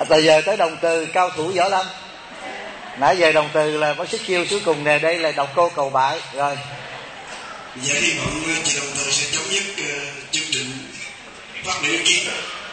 Từ giờ tới Đồng Từ cao thủ võ lâm. Nãy giờ Đồng Từ là có sức chiêu cuối cùng nè, đây là Độc Cô Cầu Bại rồi. Dạ hy vọng chị Đồng Từ sẽ chấm dứt chương trình phát biểu ý kiến.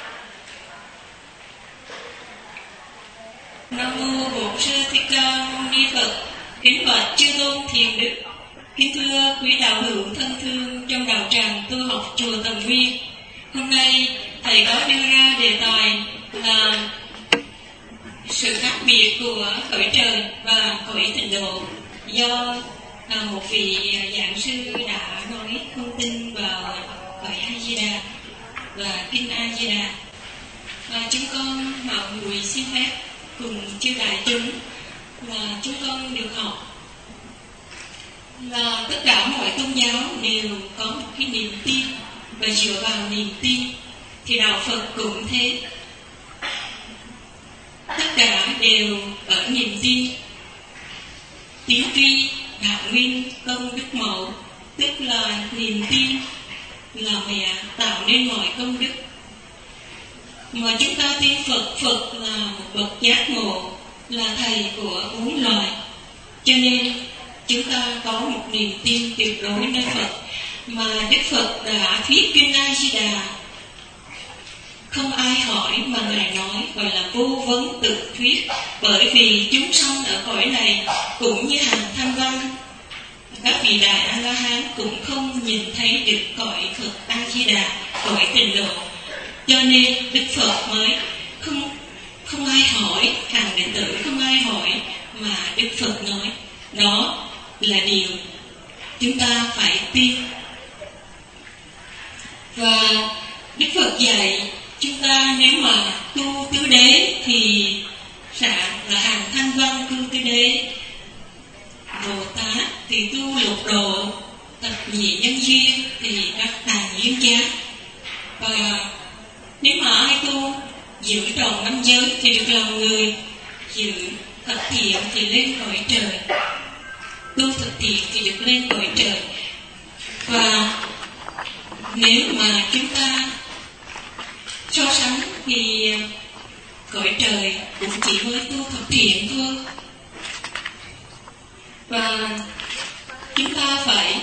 Nam mô Bổn Sư Thích Ca Mâu Ni Phật. Kính bạch chư tôn thiền đức. Kính thưa quý đạo hữu thân thương trong đạo tràng tu học chùa Tầm Nguyên. Hôm nay thầy có đưa ra đề tài là sự khác biệt của cõi trời và cõi tịnh độ, do một vị giảng sư đã nói thông tin vào cõi A Di Đà và kinh A Di Đà. Chúng con mạo muội xin phép cùng chư đại chúng là chúng con được học là tất cả mọi tôn giáo đều có một cái niềm tin, và dựa vào niềm tin thì đạo Phật cũng thế. Tất cả đều ở niềm tin. Tiếng tri đạo nguyên công đức mẫu, tức là niềm tin là mẹ tạo nên mọi công đức. Mà chúng ta tin Phật, Phật là một bậc giác ngộ, là thầy của bốn loài, cho nên chúng ta có một niềm tin tuyệt đối nơi Phật. Mà Đức Phật đã thuyết kinh A Di Đà, không ai hỏi mà Ngài nói, gọi là vô vấn tự thuyết. Bởi vì chúng sanh ở cõi này cũng như hàng Thanh Văn, các vị đại A La Hán cũng không nhìn thấy được cõi Phật A Di Đà, cõi tịnh độ. Cho nên Đức Phật mới không ai hỏi, hàng đệ tử không ai hỏi, mà Đức Phật nói đó là điều chúng ta phải tin. Và Đức Phật dạy chúng ta nếu mà tu tứ đế thì sẽ là hàng Thanh Văn tu tứ đế, Bồ Tát thì tu lục độ, thập nhị nhân duyên thì các tàn duyên giác. Và nếu mà ai tu giữ tròn năm giới thì được lòng người, giữ thật thiện thì lên cõi trời, tu thật thiện thì được lên cõi trời. Và nếu mà chúng ta so sánh thì cõi trời cũng chỉ mới tu thật thiện thôi. Và chúng ta phải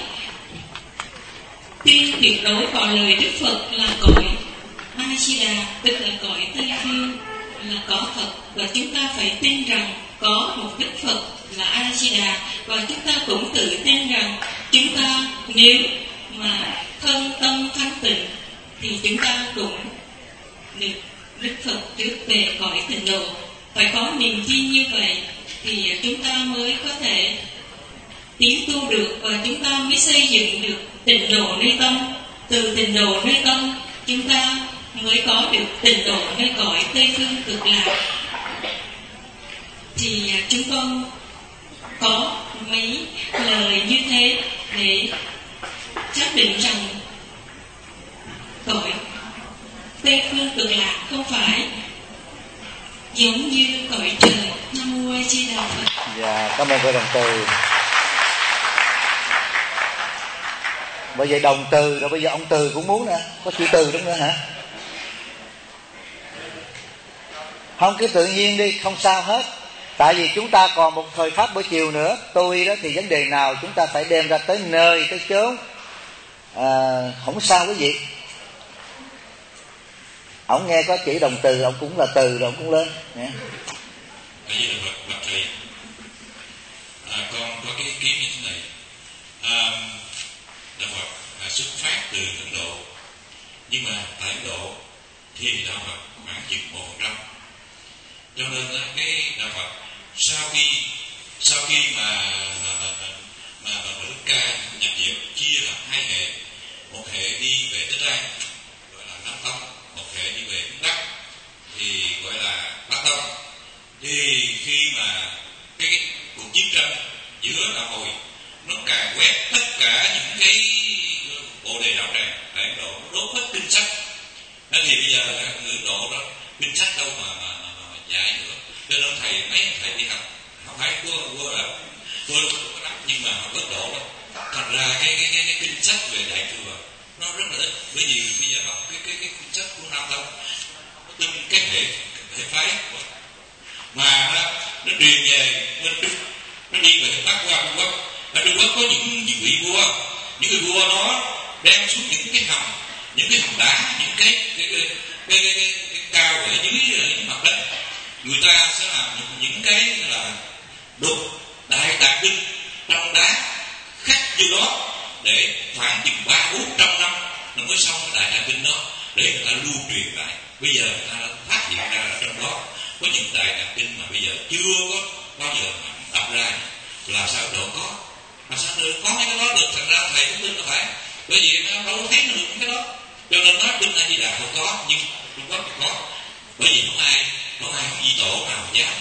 tin tuyệt đối vào lời Đức Phật là cõi A Di Đà, tức là cõi Tây Phương, là có Phật. Và chúng ta phải tin rằng có một Đức Phật là A Di Đà. Và chúng ta cũng tự tin rằng chúng ta nếu mà thân tâm thanh tịnh thì chúng ta cũng được Đức Phật trước về cõi tịnh độ. Phải có niềm tin như vậy thì chúng ta mới có thể tiến tu được, và chúng ta mới xây dựng được tịnh độ nơi tâm. Từ tịnh độ nơi tâm chúng ta mới có được tịnh độ nơi cõi Tây Phương Cực Lạc. Thì chúng con có mấy lời như thế để xác định rằng cõi Tây Phương Cực Lạc không phải giống như cõi trời. Nam mô A Di Đà Phật. Dạ, cảm ơn cô Đồng Từ. Bởi vậy Đồng Từ rồi bây giờ ông Từ cũng muốn nè, có chữ Từ đúng nữa hả? Không, cứ tự nhiên đi, không sao hết. Tại vì chúng ta còn một thời pháp buổi chiều nữa. Tôi đó thì vấn đề nào chúng ta phải đem ra tới nơi, tới chốn. Không sao quý vị. Ông nghe có chữ Đồng Từ, ông cũng là Từ rồi ông cũng lên. Bây giờ bậc thầy, con có cái ý kiến như thế này. Đạo Phật xuất phát từ Ấn Độ, nhưng mà tại Ấn Độ thì đạo Phật khoảng chừng 1%. Cho nên cái đạo Phật sau khi mà Đức Ca nhập diệu chia làm hai hệ, một hệ đi về Tích An gọi là Nam Tông, một hệ đi về Bắc thì gọi là Bắc Tông. Thì khi mà cái cuộc chiến tranh giữa đạo Hồi nó càng quét tất cả những cái bộ đề đạo tràng tại Ấn Độ, nó đốt hết kinh sách. Nên thì bây giờ người Ấn Độ đó kinh sách đâu mà dạy nữa. Cho nên mấy thầy đi học không phải cô đắp, nhưng mà họ bất độ đó. Thành ra cái kinh sách về đại thừa nó rất là ít. Bởi vì bây giờ học cái kinh sách của Nam Tông tin cái hệ phái nó truyền về bên Trung, nó đi về Bắc qua Trung Quốc. Ở Trung Quốc có những vị vua, những người vua nó đem xuống những cái hầm, những cái hầm đá, những cái cao ở dưới mặt đất. Người ta sẽ làm những cái là đục đại tạng kinh trong đá khắc vô đó để khoảng chừng 300-400 năm nó mới xong cái đại tạng kinh đó, để người ta lưu truyền lại. Bây giờ người ta đã phát hiện ra là trong đó có những đại tạng kinh mà bây giờ chưa có bao giờ đọc ra, là sao độ có, mà sao được có mấy cái đó được. Thành ra thầy cũng tin là phải, bởi vì nó đâu thấy được những cái đó, cho nên nói kinh A Di Đà không có, nhưng Trung Quốc thì có. Bởi vì không ai di tổ nào dám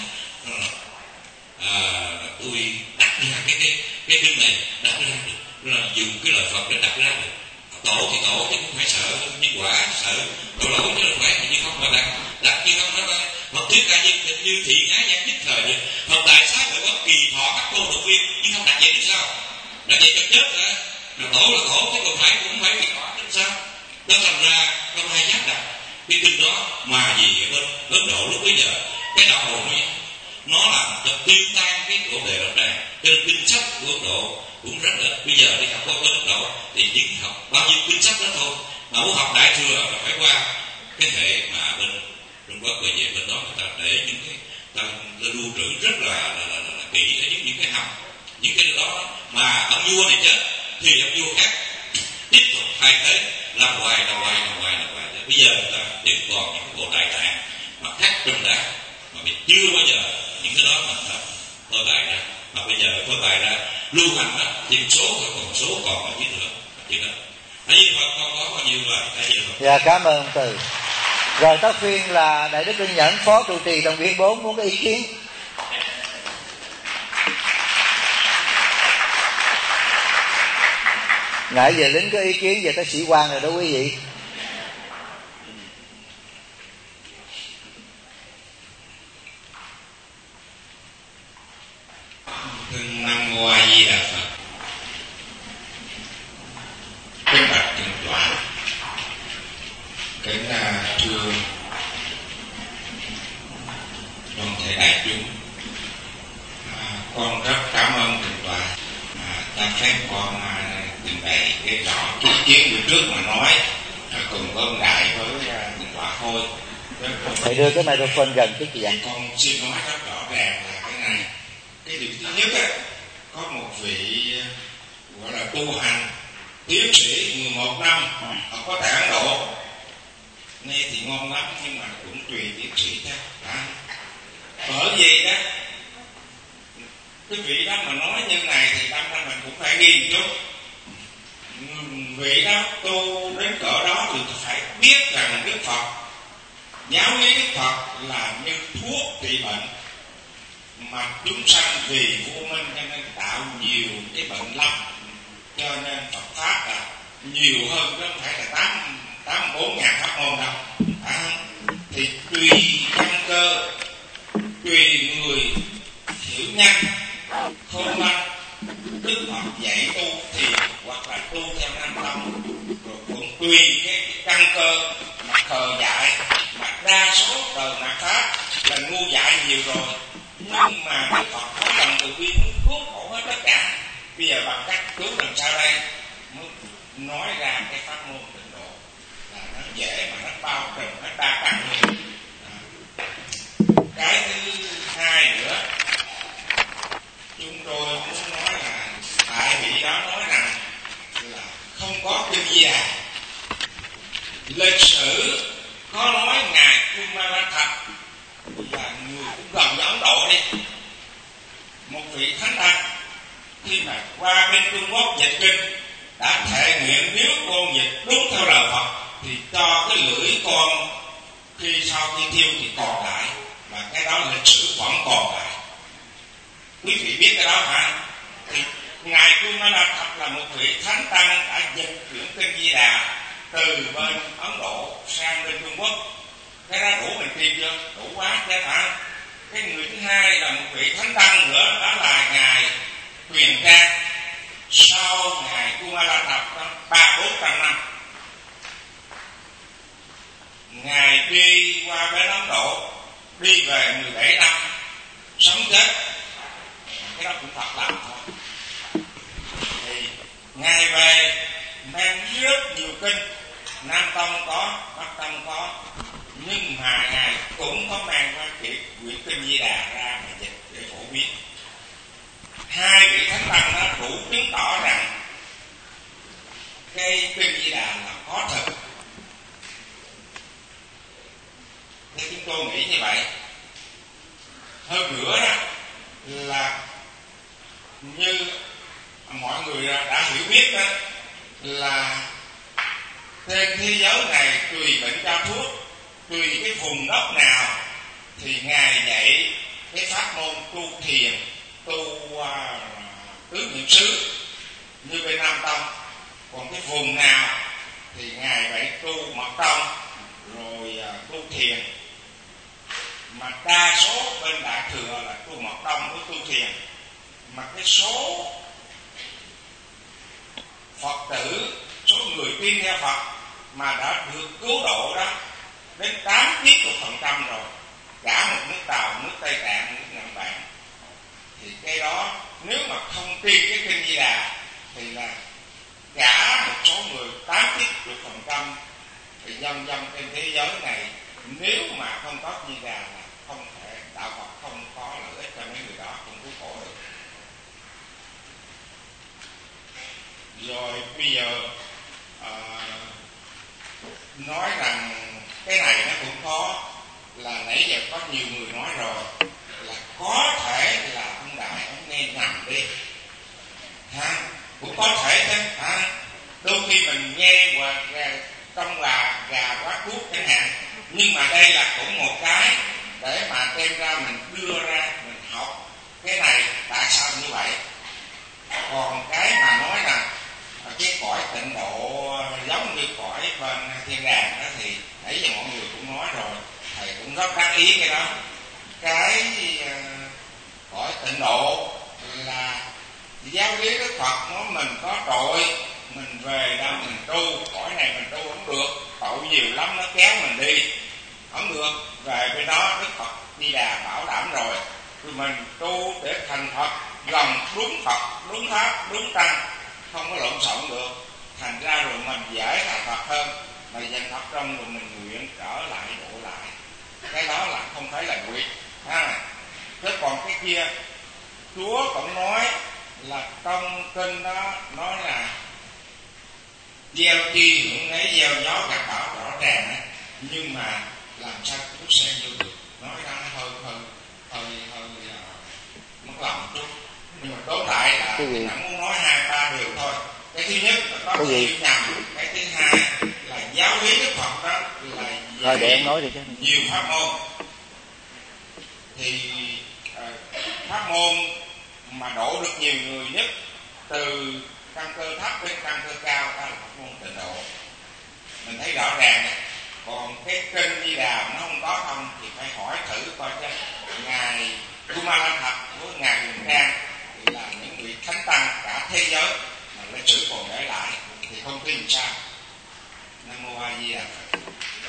tôi đặt ra cái kinh này, đặt ra được, là dùng cái lời Phật để đặt ra được. Tổ thì tổ chứ không phải sợ nhân quả, sợ đổ lỗi chứ không phải, nhưng không mà đặt như không nói Phật thuyết ca như thị ngái gian nhất thời được. Phật đại xá gọi có kỳ thọ các cô độc viên, nhưng không đặt vậy thì sao? Đặt vậy cho chết hả? Là tổ, chứ còn phải cũng phải kỳ thọ chứ sao? Đó thành ra không ai dám đặt cái kinh đó, mà gì ở bên Ấn Độ lúc bây giờ cái đạo hồn nó làm cho tiêu tan cái cổ đề đạo tràng, cho nên kinh sách của Ấn Độ cũng rất là, bây giờ đi học bên Ấn Độ thì chỉ học bao nhiêu kinh sách đó thôi, mà muốn học đại thừa là phải qua cái hệ mà bên Trung Quốc. Bởi vậy bên đó người ta để những cái ta lưu trữ rất là kỹ ở những cái hầm, những cái đó mà ông vua này chết thì ông vua khác tiếp tục thay thế, làm hoài. Bây giờ người ta vẫn còn những cái bộ đại tạng mà khắc trong đá, mà mình chưa bao giờ những cái đó mà ta phơi bày ra, mà bây giờ phơi bày ra lưu hành đó thì một số thôi, còn một số còn ở dưới nữa chuyện đó. Tại vì Phật con có bao nhiêu là tại vì Dạ cảm ơn ông Từ. Rồi tới phiên là Đại Đức Linh Nhẫn, Phó trụ trì Đồng Viên 4 muốn có ý kiến. Nãy giờ lính có ý kiến về tới sĩ quan rồi đó quý vị. Nam Mô A Di Đà Phật. Kính bạch thượng tọa, kính thưa toàn thể đại chúng, con rất cảm ơn thượng tọa ta phép con trình bày cái rõ ý kiến bữa trước mà nói cùng với ông đại với thượng tọa thôi. Thầy đưa cái microphone gần chút chị ạ. Con xin nói rất rõ ràng là cái này. Cái điều thứ nhất á, có một vị gọi là tu hành tiến sĩ 11 năm ở có tại Ấn Độ, nghe thì ngon lắm nhưng mà cũng tùy tiến sĩ thôi. Bởi vì đó cái vị đó mà nói như này thì đâm ra mình cũng phải ghi một chút. Vị đó tu đến cỡ đó thì phải biết rằng Đức Phật, giáo lý Đức Phật là như thuốc trị bệnh, mà chúng sanh vì vô minh cho nên tạo nhiều cái bệnh lắm, cho nên Phật pháp là nhiều hơn chứ không phải là 84.000 pháp môn đâu. Thì tùy căn cơ, tùy người hiểu nhanh không lanh, Đức Phật dạy tu thì hoặc là tu theo Nam Tông, rồi cũng tùy cái căn cơ mà khờ dại, mà đa số đời mạt pháp là ngu dại nhiều rồi. Nhưng mà Đức Phật có lòng từ bi muốn cứu khổ hết tất cả. Bây giờ bằng cách cứu làm sao đây mới nói ra cái pháp môn Tịnh Độ là nó dễ mà nó bao trùm nó đa căn luôn. Cái thứ hai nữa, chúng tôi muốn nói là tại vị đó nói rằng là không có kinh Di Đà. Lịch sử có nói ngài Kumarathap là người cũng gần với Ấn Độ đi, một vị thánh tăng, khi mà qua bên Trung Quốc dịch kinh đã thể nguyện nếu con dịch đúng theo lời Phật thì cho cái lưỡi con khi sau khi thiêu thì còn lại, và cái đó lịch sử vẫn còn lại. Quý vị biết cái đó hả? Thì ngài Kumarathap là một vị thánh tăng đã dịch chuyển kinh Di Đà từ bên Ấn Độ sang bên Trung Quốc. Cái đó đủ mình tin chưa? Đủ quá chứ hả? Cái người thứ hai là một vị thánh tăng nữa, đó là ngài Huyền Trang, sau ngài Kumarathap 300-400 năm. Ngài đi qua bên Ấn Độ, đi về 17 năm, sống chết, cái đó cũng Phật làm thôi. Thì Ngài về mang rất nhiều kinh, Nam Tông có, Bắc Tông có, nhưng mà Ngài cũng có mang qua quyển kinh Di Đà ra mà dịch để phổ biến. Hai vị thánh tăng đó đủ chứng tỏ rằng cái kinh Di Đà là có thật. Thế chúng tôi nghĩ như vậy. Hơn nữa đó là như mọi người đã hiểu biết đó, là trên thế giới này tùy bệnh cho thuốc, tùy cái vùng đất nào thì Ngài dạy cái pháp môn tu thiền, tu tứ niệm xứ như bên Nam Tông. Còn cái vùng nào thì Ngài vậy tu mật tông rồi tu thiền. Mà đa số bên Đại Thừa là tu mật tông với tu thiền. Mà cái số Phật tử, số người tin theo Phật mà đã được cứu độ đó đến 80% rồi, cả một nước Tàu, nước Tây Tạng, nước Nhật Bản. Thì cái đó nếu mà không tin cái kinh Di Đà thì là cả một số người 80% thì dân trên thế giới này nếu mà không có Di Đà là không thể, đạo Phật không có lợi ích cho mấy người đó, không cứu khổ được. Rồi bây giờ nói rằng cái này nó cũng có, là nãy giờ có nhiều người nói rồi, là có thể là ông Đại ông nghe nhầm đi, cũng có thể chứ, đôi khi mình nghe và trong là gà quá thuốc chẳng hạn, nhưng mà đây là cũng một cái để mà đem ra mình đưa ra mình học cái này tại sao như vậy. Còn cái mà nói là cái cõi tịnh độ giống như cõi bên thiên đàng đó thì nãy giờ mọi người cũng nói rồi, thầy cũng rất đắc ý cái đó. Cái cõi tịnh độ là giáo lý Đức Phật nói mình có tội, mình về đâu mình tu, cõi này mình tu không được, tội nhiều lắm nó kéo mình đi, không được. Về bên đó Đức Phật Di Đà bảo đảm rồi, rồi mình tu để thành Phật, lòng đúng Phật, đúng Pháp, đúng Tăng, không có lộn xộn được. Thành ra rồi mình dễ thành Phật hơn, mà dành Phật trong rồi mình nguyện trở lại độ lại. Cái đó là không phải là nguyện. Chứ còn cái kia Chúa cũng nói là trong kinh đó nói là gieo chi hưởng lấy, gieo gió gặt bão rõ ràng á, nhưng mà làm sao cũng xem vô được. Nói ra nó hơi mất lòng chút. Nhưng mà tóm lại là chẳng muốn nói 2-3 điều thôi. Cái thứ nhất là có chịu nhầm, cái thứ hai là giáo lý Đức Phật đó là để em nói đi chứ. Nhiều pháp môn. Thì pháp môn mà độ được nhiều người nhất từ căn cơ thấp đến căn cơ cao ta là pháp môn tịnh độ. Mình thấy rõ ràng. Còn cái kinh Di Đà nó không có không thì phải hỏi thử coi cho ngài Kuma Lan Thập với ngài Huyền Trang thì là những vị thánh tăng cả thế giới mà lịch sử còn để lại thì không tin sao. Nam Mô A Di Đà Phật.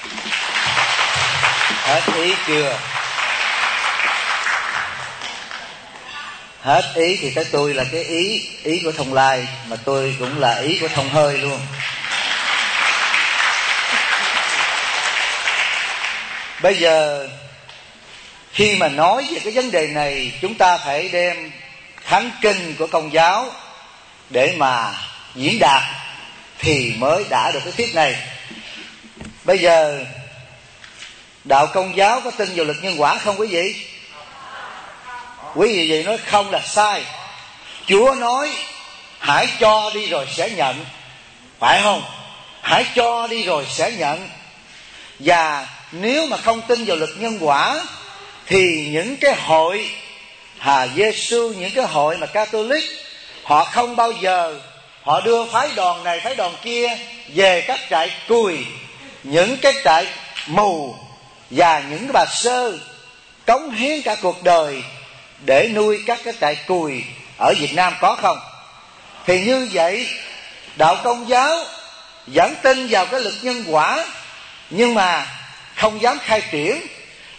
Hết ý chưa? Hết ý thì tới tôi là cái ý của Thông Lai, mà tôi cũng là ý của Thông Hơi luôn. Bây giờ khi mà nói về cái vấn đề này, chúng ta phải đem thánh kinh của Công giáo để mà diễn đạt thì mới đã được cái thuyết này. Bây giờ đạo Công giáo có tin vào luật nhân quả không quý vị? Quý vị gì nói không là sai. Chúa nói hãy cho đi rồi sẽ nhận, phải không? Hãy cho đi rồi sẽ nhận. Và nếu mà không tin vào luật nhân quả thì những cái hội Giêsu, những cái hội mà Catholic, họ không bao giờ họ đưa phái đoàn này phái đoàn kia về các trại cùi, những cái trại mù và những cái bà sơ cống hiến cả cuộc đời để nuôi các cái trại cùi ở Việt Nam, có không? Thì như vậy đạo Công giáo vẫn tin vào cái luật nhân quả nhưng mà không dám khai triển,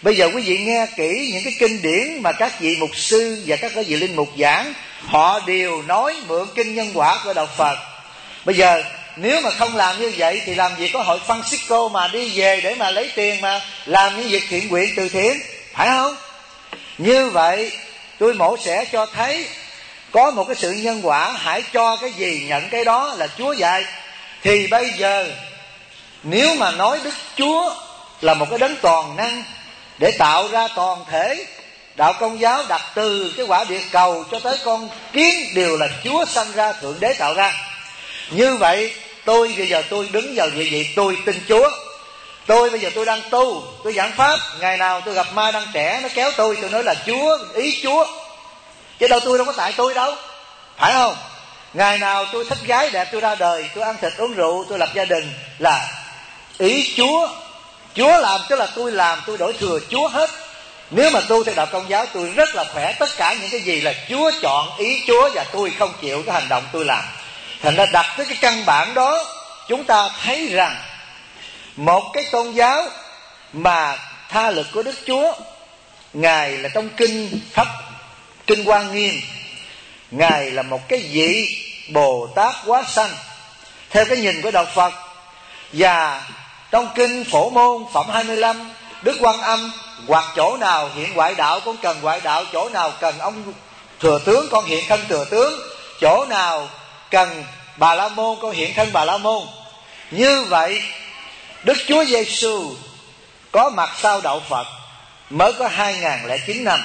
Bây giờ quý vị nghe kỹ những cái kinh điển mà các vị mục sư và các vị linh mục giảng, họ đều nói mượn kinh nhân quả của đạo Phật. Bây giờ nếu mà không làm như vậy thì làm gì có hội Francisco mà đi về để mà lấy tiền mà làm những việc thiện nguyện từ thiện, phải không? Như vậy tôi mổ xẻ cho thấy có một cái sự nhân quả, hãy cho cái gì nhận cái đó là Chúa dạy. Thì bây giờ nếu mà nói Đức Chúa là một cái đấng toàn năng để tạo ra toàn thể, đạo Công giáo đặt từ cái quả địa cầu cho tới con kiến đều là Chúa sanh ra, Thượng Đế tạo ra. Như vậy tôi bây giờ tôi đứng vào địa vị tôi tin Chúa. Tôi bây giờ tôi đang tu, tôi giảng pháp, ngày nào tôi gặp ma đang trẻ nó kéo tôi nói là Chúa, ý Chúa, chứ đâu tôi đâu có tại tôi đâu, phải không? Ngày nào tôi thích gái đẹp tôi ra đời, tôi ăn thịt uống rượu, tôi lập gia đình là ý Chúa. Chúa làm tức là tôi làm, tôi đổi thừa Chúa hết. Nếu mà tu theo đạo Công giáo tôi rất là khỏe, tất cả những cái gì là Chúa chọn, ý Chúa, và tôi không chịu cái hành động tôi làm. Thành ra đặt tới cái căn bản đó, chúng ta thấy rằng một cái tôn giáo mà tha lực của Đức Chúa, Ngài là trong kinh Pháp, kinh Hoa Nghiêm, Ngài là một cái vị Bồ Tát hóa sanh theo cái nhìn của đạo Phật. Và trong kinh Phổ Môn phẩm 25, Đức Quan Âm hoặc chỗ nào hiện ngoại đạo con cần ngoại đạo, chỗ nào cần ông thừa tướng con hiện thân thừa tướng, chỗ nào cần Bà La Môn con hiện thân Bà La Môn. Như vậy Đức Chúa Giêsu có mặt sau đạo Phật mới có 2009 năm,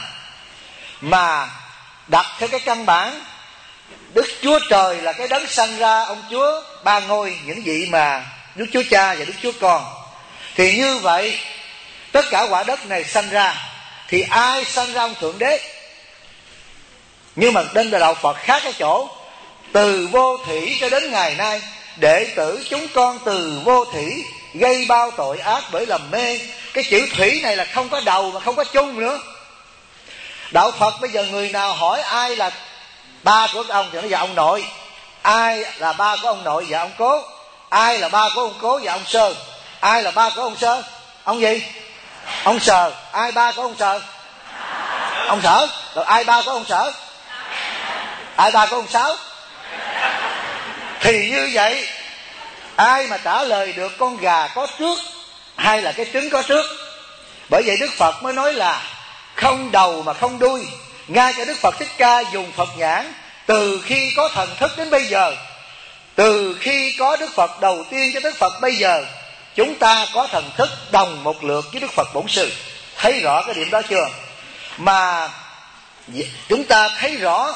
mà đặt theo cái căn bản Đức Chúa Trời là cái đấng sanh ra ông Chúa ba ngôi, những vị mà Đức Chúa Cha và Đức Chúa Con. Thì như vậy tất cả quả đất này sanh ra thì ai sanh ra ông Thượng Đế? Nhưng mà đến đạo Phật khác cái chỗ, từ vô thủy cho đến ngày nay, đệ tử chúng con từ vô thủy gây bao tội ác bởi lầm mê. Cái chữ thủy này là không có đầu mà không có chung nữa. Đạo Phật bây giờ người nào hỏi ai là ba của ông thì nó là ông nội, ai là ba của ông nội và ông cố, ai là ba của ông cố và ông Sơ, ai là ba của ông Sơ, ông gì, ông Sờ, ai ba của ông Sờ, ông Sở. Rồi ai ba của ông Sở, ai ba của ông Sáu. Thì như vậy ai mà trả lời được con gà có trước hay là cái trứng có trước? Bởi vậy Đức Phật mới nói là không đầu mà không đuôi. Ngay cả Đức Phật Thích Ca dùng Phật nhãn, từ khi có thần thức đến bây giờ, từ khi có Đức Phật đầu tiên cho Đức Phật bây giờ, chúng ta có thần thức đồng một lượt với Đức Phật Bổn Sư. Thấy rõ cái điểm đó chưa? Mà chúng ta thấy rõ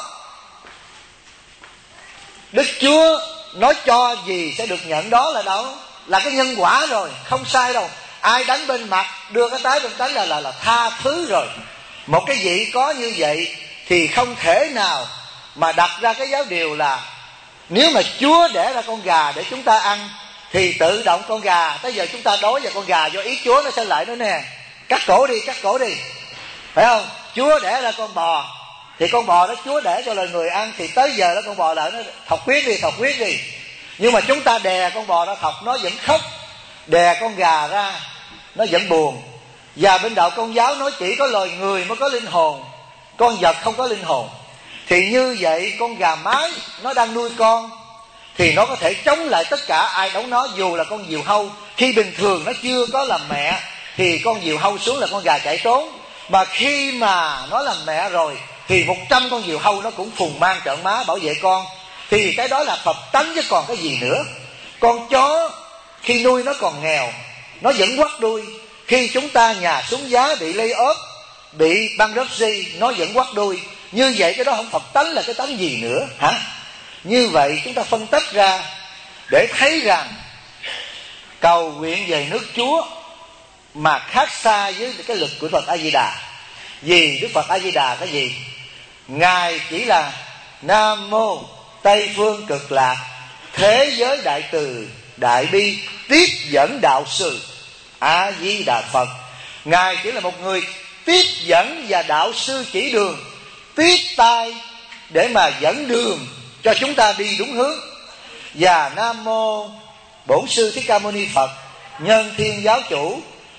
Đức Chúa nói cho gì sẽ được nhận đó là đâu? Là cái nhân quả rồi, không sai đâu. Ai đánh bên mặt đưa cái tái bên tánh là tha thứ rồi. Một cái vị có như vậy thì không thể nào mà đặt ra cái giáo điều là nếu mà Chúa đẻ ra con gà để chúng ta ăn thì tự động con gà, tới giờ chúng ta đói vào con gà do ý Chúa nó sẽ lại nữa nè, cắt cổ đi, phải không? Chúa đẻ ra con bò thì con bò đó Chúa đẻ cho loài người ăn, thì tới giờ đó con bò lại nó thọc huyết đi. Nhưng mà chúng ta đè con bò ra thọc nó vẫn khóc, đè con gà ra nó vẫn buồn. Và bên đạo Công giáo nói chỉ có loài người mới có linh hồn, con vật không có linh hồn. Thì như vậy con gà mái nó đang nuôi con thì nó có thể chống lại tất cả ai đấu nó, dù là con diều hâu. Khi bình thường nó chưa có làm mẹ thì con diều hâu xuống là con gà chạy trốn, mà khi mà nó làm mẹ rồi thì 100 con diều hâu nó cũng phùng mang trợn má bảo vệ con. Thì cái đó là Phật tánh chứ còn cái gì nữa. Con chó khi nuôi nó còn nghèo nó vẫn quắt đuôi. Khi chúng ta nhà xuống giá bị lay off, bị bankruptcy, nó vẫn quắt đuôi. Như vậy cái đó không Phật tánh là cái tánh gì nữa hả? Như vậy chúng ta phân tích ra để thấy rằng cầu nguyện về nước Chúa mà khác xa với cái lực của Phật A Di Đà. Vì Đức Phật A Di Đà cái gì? Ngài chỉ là Nam Mô Tây Phương Cực Lạc Thế Giới Đại Từ Đại Bi Tiếp Dẫn Đạo Sư A Di Đà Phật. Ngài chỉ là một người tiếp dẫn và đạo sư chỉ đường, tiếp tay để mà dẫn đường cho chúng ta đi đúng hướng. Và Nam Mô Bổn Sư Thích Ca Mâu Ni Phật Nhân Thiên Giáo Chủ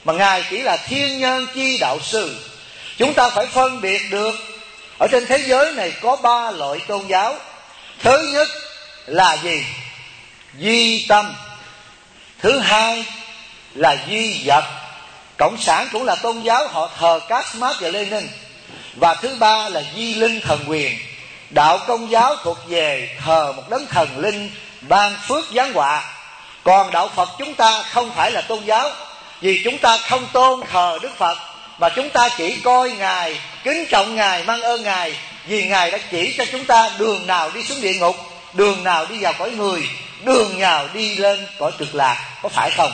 mà Ngài chỉ là thiên nhân chi đạo sư. Chúng ta phải phân biệt được ở trên thế giới này có 3 loại tôn giáo. Thứ nhất là gì? Duy tâm. Thứ hai là duy vật. Cộng sản cũng là tôn giáo, họ thờ Karl Marx và Lenin. Và thứ ba là duy linh thần quyền. Đạo Công giáo thuộc về thờ một đấng thần linh ban phước giáng họa. Còn đạo Phật chúng ta không phải là tôn giáo, vì chúng ta không tôn thờ Đức Phật, mà chúng ta chỉ coi Ngài, kính trọng Ngài, mang ơn Ngài, vì Ngài đã chỉ cho chúng ta đường nào đi xuống địa ngục, đường nào đi vào cõi người, đường nào đi lên cõi cực lạc. Có phải không?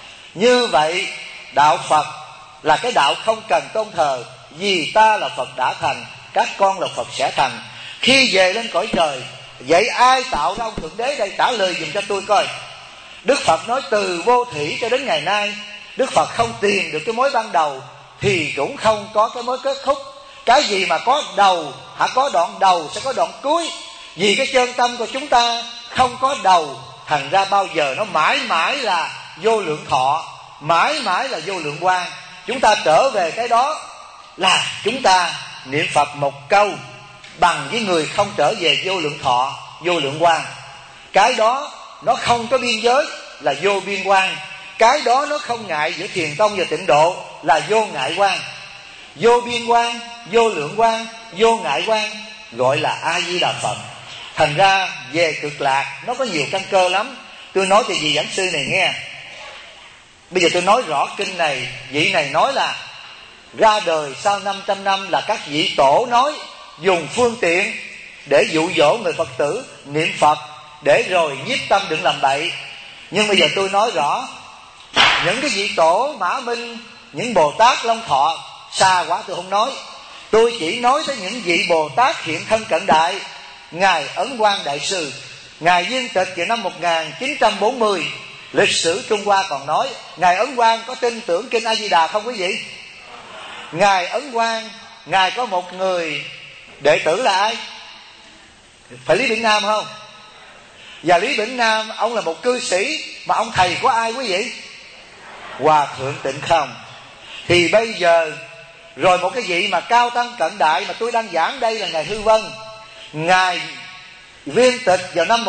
Như vậy đạo Phật là cái đạo không cần tôn thờ, vì ta là Phật đã thành, các con là Phật sẽ thành. Khi về lên cõi trời, vậy ai tạo ra ông Thượng Đế đây? Trả lời dùm cho tôi coi. Đức Phật nói từ vô thủy cho đến ngày nay, Đức Phật không tìm được cái mối ban đầu thì cũng không có cái mối kết thúc. Cái gì mà có đầu, có đoạn đầu sẽ có đoạn cuối. Vì cái chân tâm của chúng ta không có đầu, thành ra bao giờ nó mãi mãi là vô lượng thọ, mãi mãi là vô lượng quang. Chúng ta trở về cái đó là chúng ta niệm Phật một câu bằng với người không trở về vô lượng thọ, vô lượng quang. Cái đó nó không có biên giới là vô biên quang. Cái đó nó không ngại giữa thiền tông và tịnh độ là vô ngại quang. Vô biên quang, vô lượng quang, vô ngại quang gọi là A Di Đà Phật. Thành ra về cực lạc nó có nhiều căn cơ lắm. Tôi nói cho vị giảng sư này nghe. Bây giờ tôi nói rõ kinh này. Vị này nói là ra đời sau 500 năm là các vị tổ nói dùng phương tiện để dụ dỗ người Phật tử niệm Phật, để rồi nhiếp tâm đừng làm bậy. Nhưng bây giờ tôi nói rõ, những cái vị tổ Mã Minh, những Bồ Tát Long Thọ xa quá tôi không nói. Tôi chỉ nói tới những vị Bồ Tát hiện thân cận đại. Ngài Ấn Quang Đại Sư, Ngài viên tịch vào năm 1940. Lịch sử Trung Hoa còn nói Ngài Ấn Quang có tin tưởng kinh A Di Đà không quý vị? Ngài Ấn Quang, Ngài có một người đệ tử là ai? Phải Lý Bỉnh Nam không? Và Lý Bỉnh Nam ông là một cư sĩ, mà ông thầy của ai quý vị? Hòa Thượng Tịnh Không. Thì bây giờ rồi một cái vị mà cao tăng cận đại mà tôi đang giảng đây là Ngài Hư Vân. Ngài viên tịch vào năm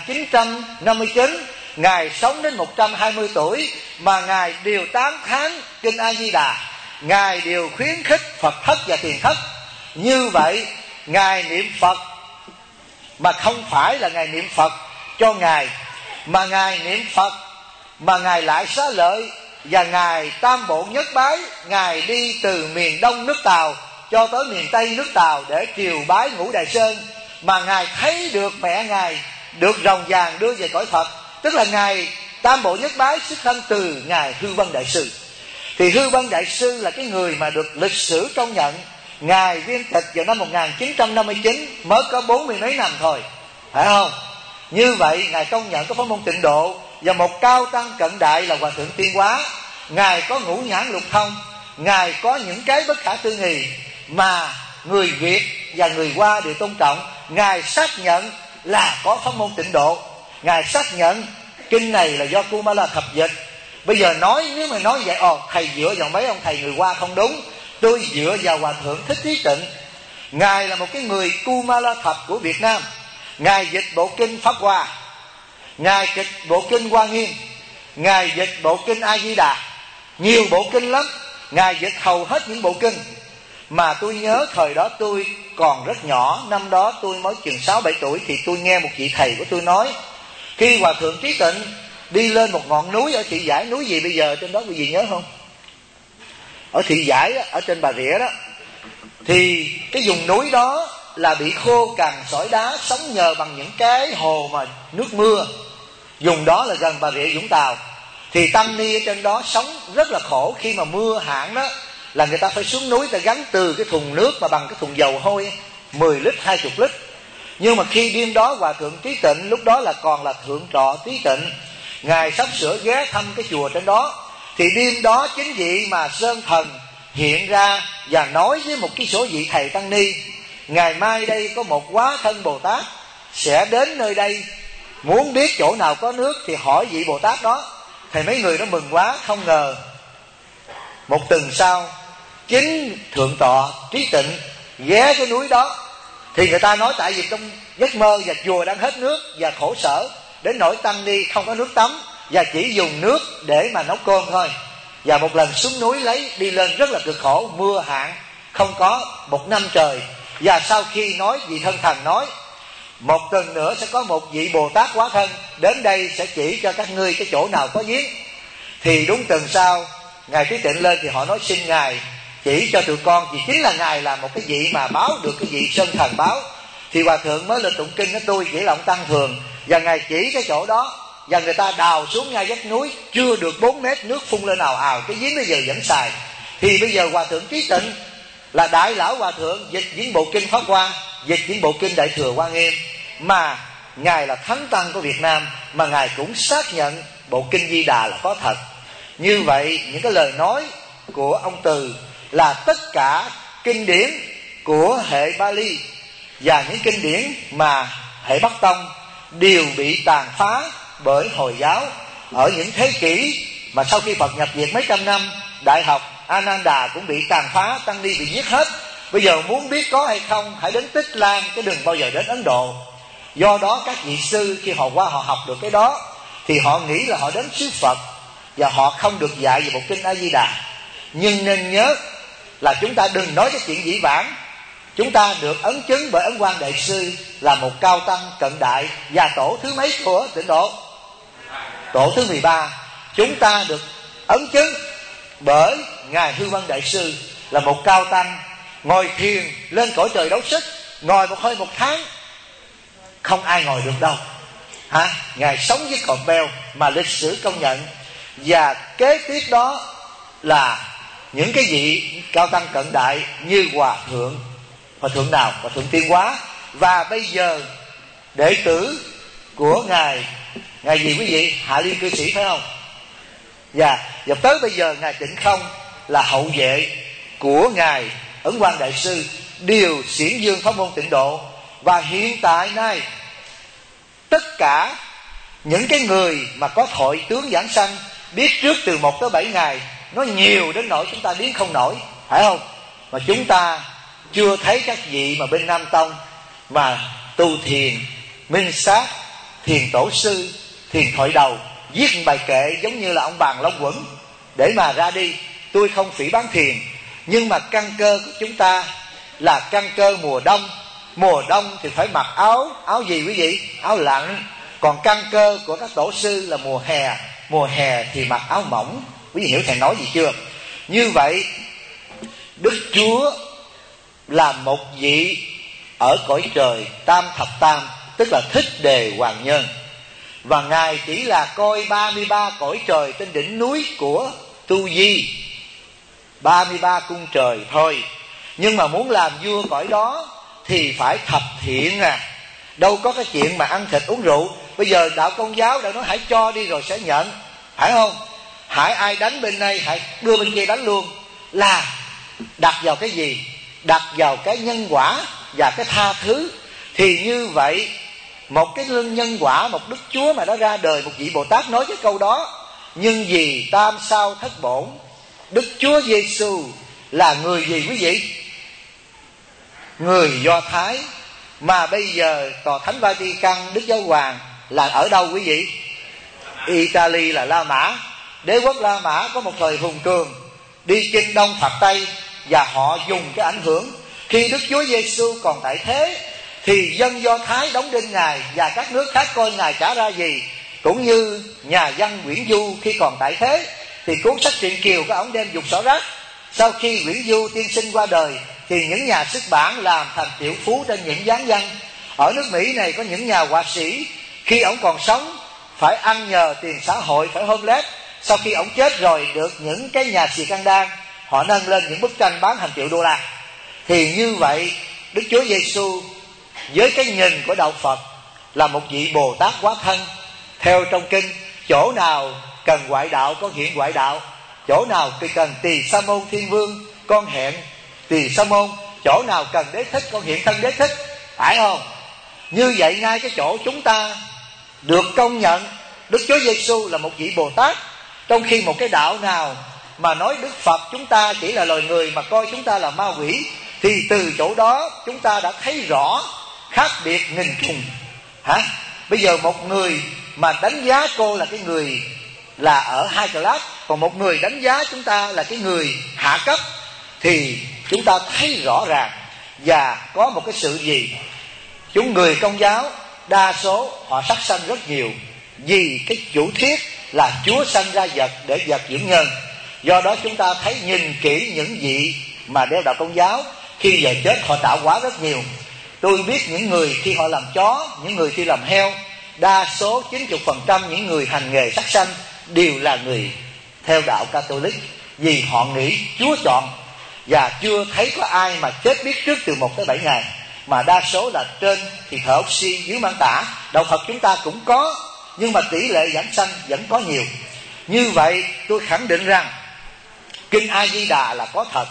1959. Ngài sống đến 120 tuổi mà Ngài đều tán thán kinh A Di Đà. Ngài đều khuyến khích Phật thất và thiền thất. Như vậy Ngài niệm Phật mà không phải là Ngài niệm Phật cho Ngài, mà Ngài niệm Phật mà Ngài lại xá lợi. Và Ngài tam bộ nhất bái, Ngài đi từ miền đông nước Tàu cho tới miền tây nước Tàu để triều bái Ngũ Đại Sơn. Mà Ngài thấy được mẹ Ngài được rồng vàng đưa về cõi Phật. Tức là Ngài tam bộ nhất bái xuất thân từ Ngài Hư Vân Đại Sư. Thì Hư Vân Đại Sư là cái người mà được lịch sử công nhận. Ngài viên tịch vào năm 1959, mới có 40 mấy năm thôi, phải không? Như vậy Ngài công nhận có pháp môn tịnh độ. Và một cao tăng cận đại là Hòa Thượng Tiên Hóa, Ngài có ngũ nhãn lục thông, Ngài có những cái bất khả tư nghị mà người Việt và người Hoa đều tôn trọng. Ngài xác nhận là có pháp môn tịnh độ. Ngài xác nhận kinh này là do Kumala thập dịch. Bây giờ nói, nếu mà nói vậy, thầy dựa vào mấy ông thầy người Hoa không đúng. Tôi dựa vào Hòa Thượng Thích Trí Tịnh. Ngài là một cái người Kumala thập của Việt Nam. Ngài dịch bộ kinh Pháp Hoa, Ngài dịch bộ kinh Hoa Nghiêm, Ngài dịch bộ kinh A Di Đà, nhiều bộ kinh lắm. Ngài dịch hầu hết những bộ kinh. Mà tôi nhớ thời đó tôi còn rất nhỏ, năm đó tôi mới chừng 6-7 tuổi, thì tôi nghe một vị thầy của tôi nói, khi Hòa Thượng Trí Tịnh đi lên một ngọn núi ở Thị Giải, núi gì bây giờ trên đó quý vị nhớ không? Ở Thị Giải đó, ở trên Bà Rịa đó. Thì cái vùng núi đó là bị khô cằn sỏi đá, sống nhờ bằng những cái hồ mà nước mưa. Vùng đó là gần Bà Rịa Vũng Tàu. Thì tăng ni ở trên đó sống rất là khổ. Khi mà mưa hạn đó là người ta phải xuống núi, ta gánh từ cái thùng nước mà bằng cái thùng dầu hôi 10 lít 20 lít. Nhưng mà khi đêm đó Hòa Thượng Trí Tịnh, lúc đó là còn là Thượng Trọ Trí Tịnh, Ngài sắp sửa ghé thăm cái chùa trên đó. Thì đêm đó chính vị mà Sơn Thần hiện ra và nói với một cái số vị thầy tăng ni, ngày mai đây có một hóa thân Bồ Tát sẽ đến nơi đây, muốn biết chỗ nào có nước thì hỏi vị Bồ Tát đó. Thì mấy người đó mừng quá, không ngờ Một tuần sau, chính Thượng tọa Trí Tịnh ghé cái núi đó, thì người ta nói tại vì trong giấc mơ và chùa đang hết nước và khổ sở đến nỗi tăng ni không có nước tắm và chỉ dùng nước để mà nấu cơm thôi. Và một lần xuống núi lấy đi lên rất là cực khổ, mưa hạn không có 1 năm trời. Và sau khi nói, vị thân thần nói 1 tuần nữa sẽ có một vị Bồ Tát hóa thân đến đây sẽ chỉ cho các ngươi cái chỗ nào có giếng. Thì đúng tuần sau, Ngài Trí Tịnh lên thì họ nói xin Ngài chỉ cho tụi con, vì chính là Ngài là một cái vị mà báo được cái vị sơn thần báo. Thì Hòa Thượng mới lên tụng kinh với tôi, chỉ là ông tăng thường, và Ngài chỉ cái chỗ đó. Và người ta đào xuống ngay vách núi, chưa được 4 mét nước phun lên ào ào, cái giếng bây giờ vẫn xài. Thì bây giờ Hòa Thượng Trí Tịnh là đại lão Hòa Thượng dịch những bộ kinh Pháp Hoa, dịch những bộ kinh Đại Thừa Hoa Nghiêm, mà Ngài là Thánh Tăng của Việt Nam, mà Ngài cũng xác nhận bộ kinh Di Đà là có thật. Như vậy những cái lời nói của ông Từ là tất cả kinh điển của hệ Bali và những kinh điển mà hệ Bắc Tông đều bị tàn phá bởi Hồi giáo ở những thế kỷ mà sau khi Phật nhập Việt mấy trăm năm. Đại học Ananda cũng bị tàn phá, tăng ni bị giết hết. Bây giờ muốn biết có hay không, hãy đến Tích Lan, chứ đừng bao giờ đến Ấn Độ. Do đó các vị sư khi họ qua họ học được cái đó thì họ nghĩ là họ đến xứ Phật, và họ không được dạy về bộ kinh A Di Đà. Nhưng nên nhớ là chúng ta đừng nói cái chuyện dĩ vãng. Chúng ta được ấn chứng bởi Ấn Quang Đại Sư là một cao tăng cận đại và tổ thứ mấy của Tịnh Độ? Tổ thứ 13. Chúng ta được ấn chứng bởi Ngài Hư Vân Đại Sư là một cao tăng ngồi thiền lên cõi trời đấu sức, ngồi một hơi 1 tháng, không ai ngồi được đâu. Ngài sống với cọp beo mà lịch sử công nhận. Và kế tiếp đó là những cái vị cao tăng cận đại như Hòa Thượng nào? Hòa Thượng Tiên Hóa. Và bây giờ đệ tử của Ngài gì quý vị? Hạ Liên Cư Sĩ phải không? Và tới bây giờ Ngài Tịnh Không là hậu vệ của Ngài Ấn Quang Đại Sư, đều xiển dương pháp môn Tịnh Độ. Và hiện tại nay tất cả những cái người mà có thọ tướng giảng sanh biết trước từ 1 tới 7 ngày, nó nhiều đến nỗi chúng ta biến không nổi, phải không? Mà chúng ta chưa thấy các vị mà bên Nam Tông mà tu thiền minh sát, thiền tổ sư, thiền thoại đầu, viết bài kệ giống như là ông Bàn Long Quẩn để mà ra đi. Tôi không phỉ bán thiền, nhưng mà căn cơ của chúng ta là căn cơ mùa đông. Mùa đông thì phải mặc áo gì quý vị? Áo lạnh. Còn căn cơ của các tổ sư là mùa hè thì mặc áo mỏng. Quý vị hiểu thầy nói gì chưa? Như vậy Đức Chúa là một vị ở cõi trời Tam Thập Tam, tức là Thích Đề Hoàng Nhân. Và Ngài chỉ là coi 33 cõi trời trên đỉnh núi của Tu Di, 33 cung trời thôi. Nhưng mà muốn làm vua cõi đó thì phải thập thiện đâu có cái chuyện mà ăn thịt uống rượu. Bây giờ đạo Công giáo đã nói hãy cho đi rồi sẽ nhận, phải không? Hãy ai đánh bên đây hãy đưa bên kia đánh luôn. Là đặt vào cái gì? Đặt vào cái nhân quả và cái tha thứ. Thì như vậy một cái nhân quả, một Đức Chúa mà đã ra đời, một vị Bồ Tát nói cái câu đó: nhưng vì tam sao thất bổn. Đức Chúa Giêsu là người gì quý vị? Người Do Thái. Mà bây giờ tòa Thánh Vatican, Đức Giáo Hoàng là ở đâu quý vị? Italy là La Mã. Đế quốc La Mã có một thời hùng cường, đi chinh đông phạt tây, và họ dùng cái ảnh hưởng. Khi Đức Chúa Giêsu còn tại thế thì dân Do Thái đóng đinh Ngài, và các nước khác coi Ngài chả ra gì. Cũng như nhà văn Nguyễn Du khi còn tại thế thì cuốn sách Truyện Kiều của ông đem dục xỏ rác. Sau khi Nguyễn Du tiên sinh qua đời thì những nhà xuất bản làm thành triệu phú trên những ván văn. Ở nước Mỹ này có những nhà họa sĩ khi ông còn sống phải ăn nhờ tiền xã hội, phải homeless. Sau khi ông chết rồi được những cái nhà xì can đan họ nâng lên những bức tranh bán hàng triệu đô la. Thì như vậy Đức Chúa Giêsu với cái nhìn của đạo Phật là một vị Bồ Tát hóa thân. Theo trong kinh, chỗ nào cần ngoại đạo con hiện ngoại đạo, chỗ nào cần Tỳ Sa Môn Thiên Vương con hẹn Tỳ Sa Môn, chỗ nào cần đế thích con hiện thân đế thích, phải không? Như vậy ngay cái chỗ chúng ta được công nhận Đức Chúa Giêsu là một vị Bồ Tát, trong khi một cái đạo nào mà nói Đức Phật chúng ta chỉ là loài người mà coi chúng ta là ma quỷ, thì từ chỗ đó chúng ta đã thấy rõ khác biệt nghìn trùng. Bây giờ một người mà đánh giá cô là cái người là ở high class, còn một người đánh giá chúng ta là cái người hạ cấp, thì chúng ta thấy rõ ràng. Và có một cái sự gì, chúng người Công giáo đa số họ sát sanh rất nhiều, vì cái chủ thuyết là Chúa sanh ra vật để vật dưỡng nhân. Do đó chúng ta thấy nhìn kỹ những vị mà đeo đạo Công giáo, khi giờ chết họ tạo hóa rất nhiều. Tôi biết những người khi họ làm chó, những người khi làm heo, đa số 90% những người hành nghề sát sanh đều là người theo đạo Catholic, vì họ nghĩ Chúa chọn. Và chưa thấy có ai mà chết biết trước từ 1 tới 7 ngày, mà đa số là trên thì thở oxy, dưới mang tả. Đạo Phật chúng ta cũng có, nhưng mà tỷ lệ giảng sanh vẫn có nhiều. Như vậy tôi khẳng định rằng Kinh A Di Đà là có thật,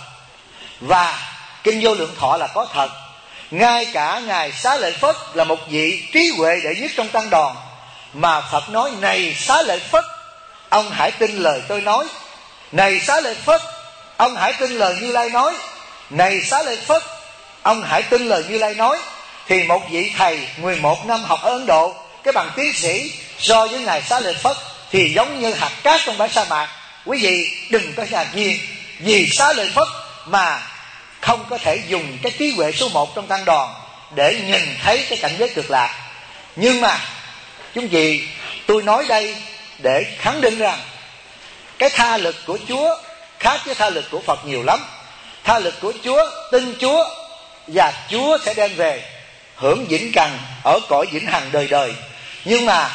và Kinh Vô Lượng Thọ là có thật. Ngay cả Ngài Xá Lợi Phất là một vị trí huệ đệ nhất trong tăng đoàn, mà Phật nói: này Xá Lợi Phất, ông hãy tin lời tôi nói. Này Xá Lợi Phất, ông hãy tin lời Như Lai nói. Này Xá Lợi Phất, ông hãy tin lời Như Lai nói. Thì một vị thầy 11 năm học ở Ấn Độ, cái bằng tiến sĩ, so với Ngài Xá Lợi Phất thì giống như hạt cát trong bãi sa mạc. Quý vị đừng có ngạc nhiên vì Xá Lợi Phất mà không có thể dùng cái trí huệ số 1 trong tăng đoàn để nhìn thấy cái cảnh giới cực lạc. Nhưng mà chúng gì tôi nói đây để khẳng định rằng cái tha lực của Chúa khác với tha lực của Phật nhiều lắm. Tha lực của Chúa, tin Chúa và Chúa sẽ đem về hưởng vĩnh cằn ở cõi vĩnh hằng đời đời. Nhưng mà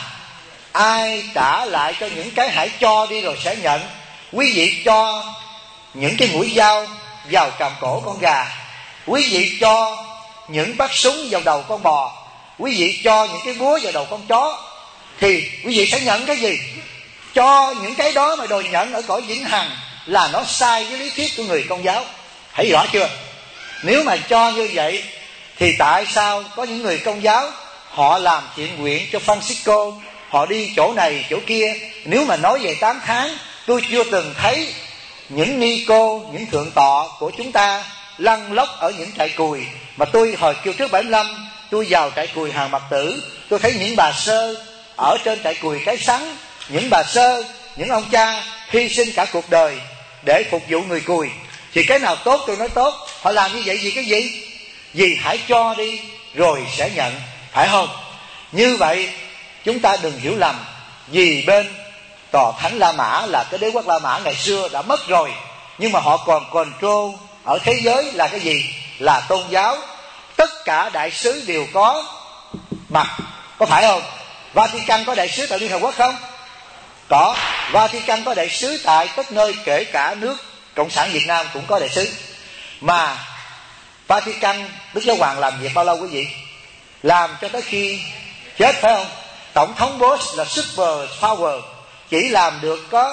ai trả lại cho những cái hãy cho đi rồi sẽ nhận. Quý vị cho những cái mũi dao vào cằm cổ con gà, quý vị cho những bát súng vào đầu con bò, quý vị cho những cái búa vào đầu con chó, thì quý vị sẽ nhận cái gì? Cho những cái đó mà đòi nhận ở cõi vĩnh hằng là nó sai với lý thuyết của người Công giáo. Thấy rõ chưa? Nếu mà cho như vậy thì tại sao có những người Công giáo họ làm thiện nguyện cho Francisco, họ đi chỗ này chỗ kia? Nếu mà nói về 8 tháng, tôi chưa từng thấy những ni cô, những thượng tọa của chúng ta lăn lóc ở những trại cùi. Mà tôi hồi kiều trước 75, tôi vào trại cùi Hàng Mạc Tử, tôi thấy những bà sơ ở trên trại cùi Cái Sắn, những bà sơ, những ông cha hy sinh cả cuộc đời để phục vụ người cùi. Thì cái nào tốt tôi nói tốt. Họ làm như vậy vì cái gì? Vì hãy cho đi rồi sẽ nhận, phải không? Như vậy chúng ta đừng hiểu lầm, vì bên Tòa Thánh La Mã là cái đế quốc La Mã ngày xưa đã mất rồi, nhưng mà họ còn control ở thế giới là cái gì? Là tôn giáo. Tất cả đại sứ đều có mặt, có phải không? Vatican có đại sứ tại Liên Hợp Quốc không? Có. Vatican có đại sứ tại tất nơi, kể cả nước Cộng sản Việt Nam cũng có đại sứ. Mà Vatican, Đức Giáo Hoàng làm việc bao lâu quý vị? Làm cho tới khi chết, phải không? Tổng thống Bush là super power, chỉ làm được có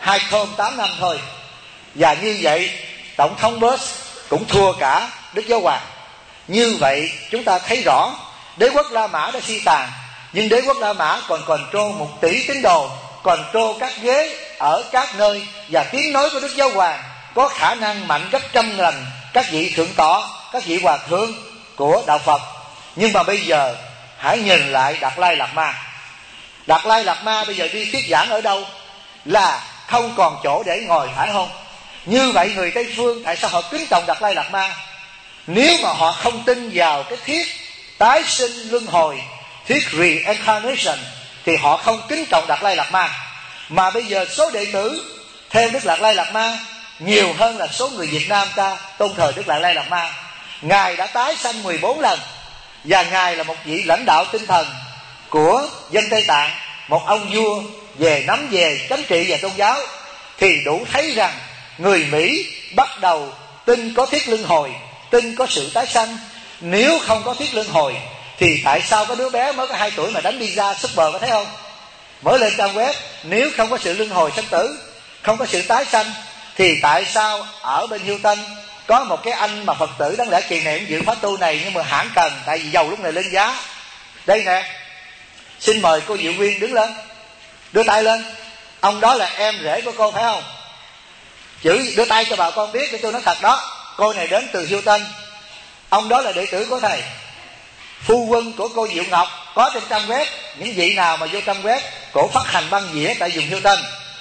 8 năm thôi. Và như vậy Tổng thống Bush cũng thua cả Đức Giáo Hoàng. Như vậy chúng ta thấy rõ đế quốc La Mã đã suy tàn, nhưng đế quốc La Mã còn control 1 tỷ tín đồ, control các ghế ở các nơi, và tiếng nói của Đức Giáo Hoàng có khả năng mạnh gấp trăm lần các vị thượng tọa, các vị hòa thượng của đạo Phật. Nhưng mà bây giờ hãy nhìn lại Đạt Lai Lạt Ma. Đạt Lai Lạt Ma bây giờ đi thuyết giảng ở đâu là không còn chỗ để ngồi, phải không? Như vậy người Tây Phương tại sao họ kính trọng Đạt Lai Lạt Ma? Nếu mà họ không tin vào cái thuyết tái sinh luân hồi, thuyết reincarnation, thì họ không kính trọng Đạt Lai Lạt Ma. Mà bây giờ số đệ tử theo Đức Đạt Lai Lạt Ma nhiều hơn là số người Việt Nam ta tôn thờ Đức Đạt Lai Lạt Ma. Ngài đã tái sanh 14 lần, và Ngài là một vị lãnh đạo tinh thần của dân Tây Tạng, một ông vua nắm về chính trị và tôn giáo. Thì đủ thấy rằng người Mỹ bắt đầu tin có thuyết luân hồi, tin có sự tái sanh. Nếu không có thuyết luân hồi thì tại sao có đứa bé mới có 2 tuổi mà đánh pizza super, có thấy không? Mở lên trang web, nếu không có sự luân hồi sanh tử, không có sự tái sanh, thì tại sao ở bên Hilton có một cái anh mà Phật tử đáng lẽ kỳ này cũng dự khóa tu này, nhưng mà hãng cần, tại vì dầu lúc này lên giá. Đây nè, xin mời cô Diệu Quyên đứng lên, đưa tay lên. Ông đó là em rể của cô phải không? Chữ đưa tay cho bà con biết để tôi nói thật đó. Cô này đến từ Hilton, ông đó là đệ tử của thầy. Phu quân của cô Diệu Ngọc có trên trang web. Những vị nào mà vô trang web cổ phát hành băng dĩa tại vùng Hilton,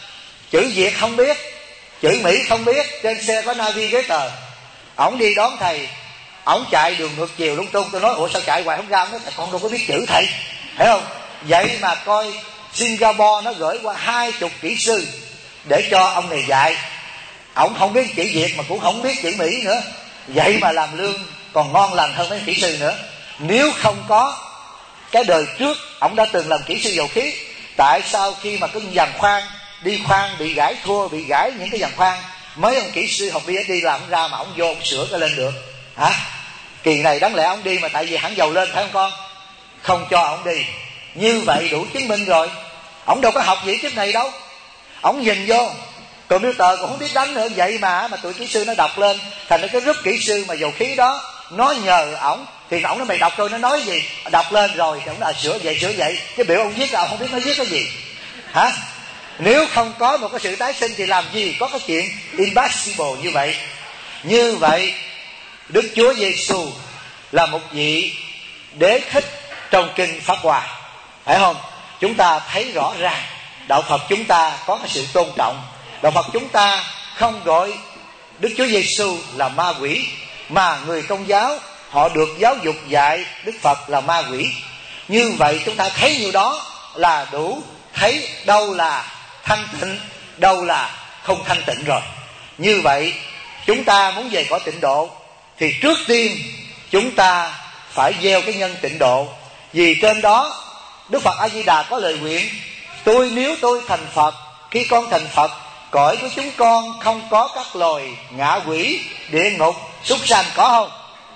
chữ Việt không biết, chữ Mỹ không biết, trên xe có navigator. Ổng đi đón thầy, ổng chạy đường ngược chiều lung tung. Tôi nói ủa sao chạy hoài không ra? Ông nói con đâu có biết chữ thầy, thấy không? Vậy mà coi Singapore nó gửi qua 20 kỹ sư để cho ông này dạy. Ổng không biết chữ Việt mà cũng không biết chữ Mỹ nữa, vậy mà làm lương còn ngon lành hơn mấy kỹ sư nữa. Nếu không có cái đời trước ổng đã từng làm kỹ sư dầu khí, tại sao khi mà cái giàn khoan đi khoan bị gãy thua, bị gãy những cái giàn khoan, mấy ông kỹ sư học PhD làm ra mà ổng vô ổng sửa cái lên được hả? Kỳ này đáng lẽ ổng đi mà tại vì hãng dầu lên, phải không con? Không cho ổng đi. Như vậy đủ chứng minh rồi, ổng đâu có học gì kiếp này đâu. Ổng nhìn vô computer cũng không biết đánh nữa, vậy mà tụi kỹ sư nó đọc lên thành cái group kỹ sư mà dầu khí đó nó nhờ ổng. Thì ổng nói mày đọc rồi nó nói gì, đọc lên rồi thì ổng nói sửa vậy. Cái biểu ông viết là ông không biết nó viết cái gì hả? Nếu không có một cái sự tái sinh thì làm gì có cái chuyện impossible như vậy. Như vậy Đức Chúa Giêsu là một vị đế thích trong kinh Pháp Hoa, phải không? Chúng ta thấy rõ ràng đạo Phật chúng ta có cái sự tôn trọng. Đạo Phật chúng ta không gọi Đức Chúa Giêsu là ma quỷ, mà người Công giáo họ được giáo dục dạy Đức Phật là ma quỷ. Như vậy chúng ta thấy như đó là đủ thấy đâu là thanh tịnh, đâu là không thanh tịnh rồi. Như vậy chúng ta muốn về cõi tịnh độ thì trước tiên chúng ta phải gieo cái nhân tịnh độ. Vì trên đó Đức Phật A Di Đà có lời nguyện: nếu tôi thành Phật, khi con thành Phật, cõi của chúng con không có các loài ngạ quỷ, địa ngục, súc sanh, có không?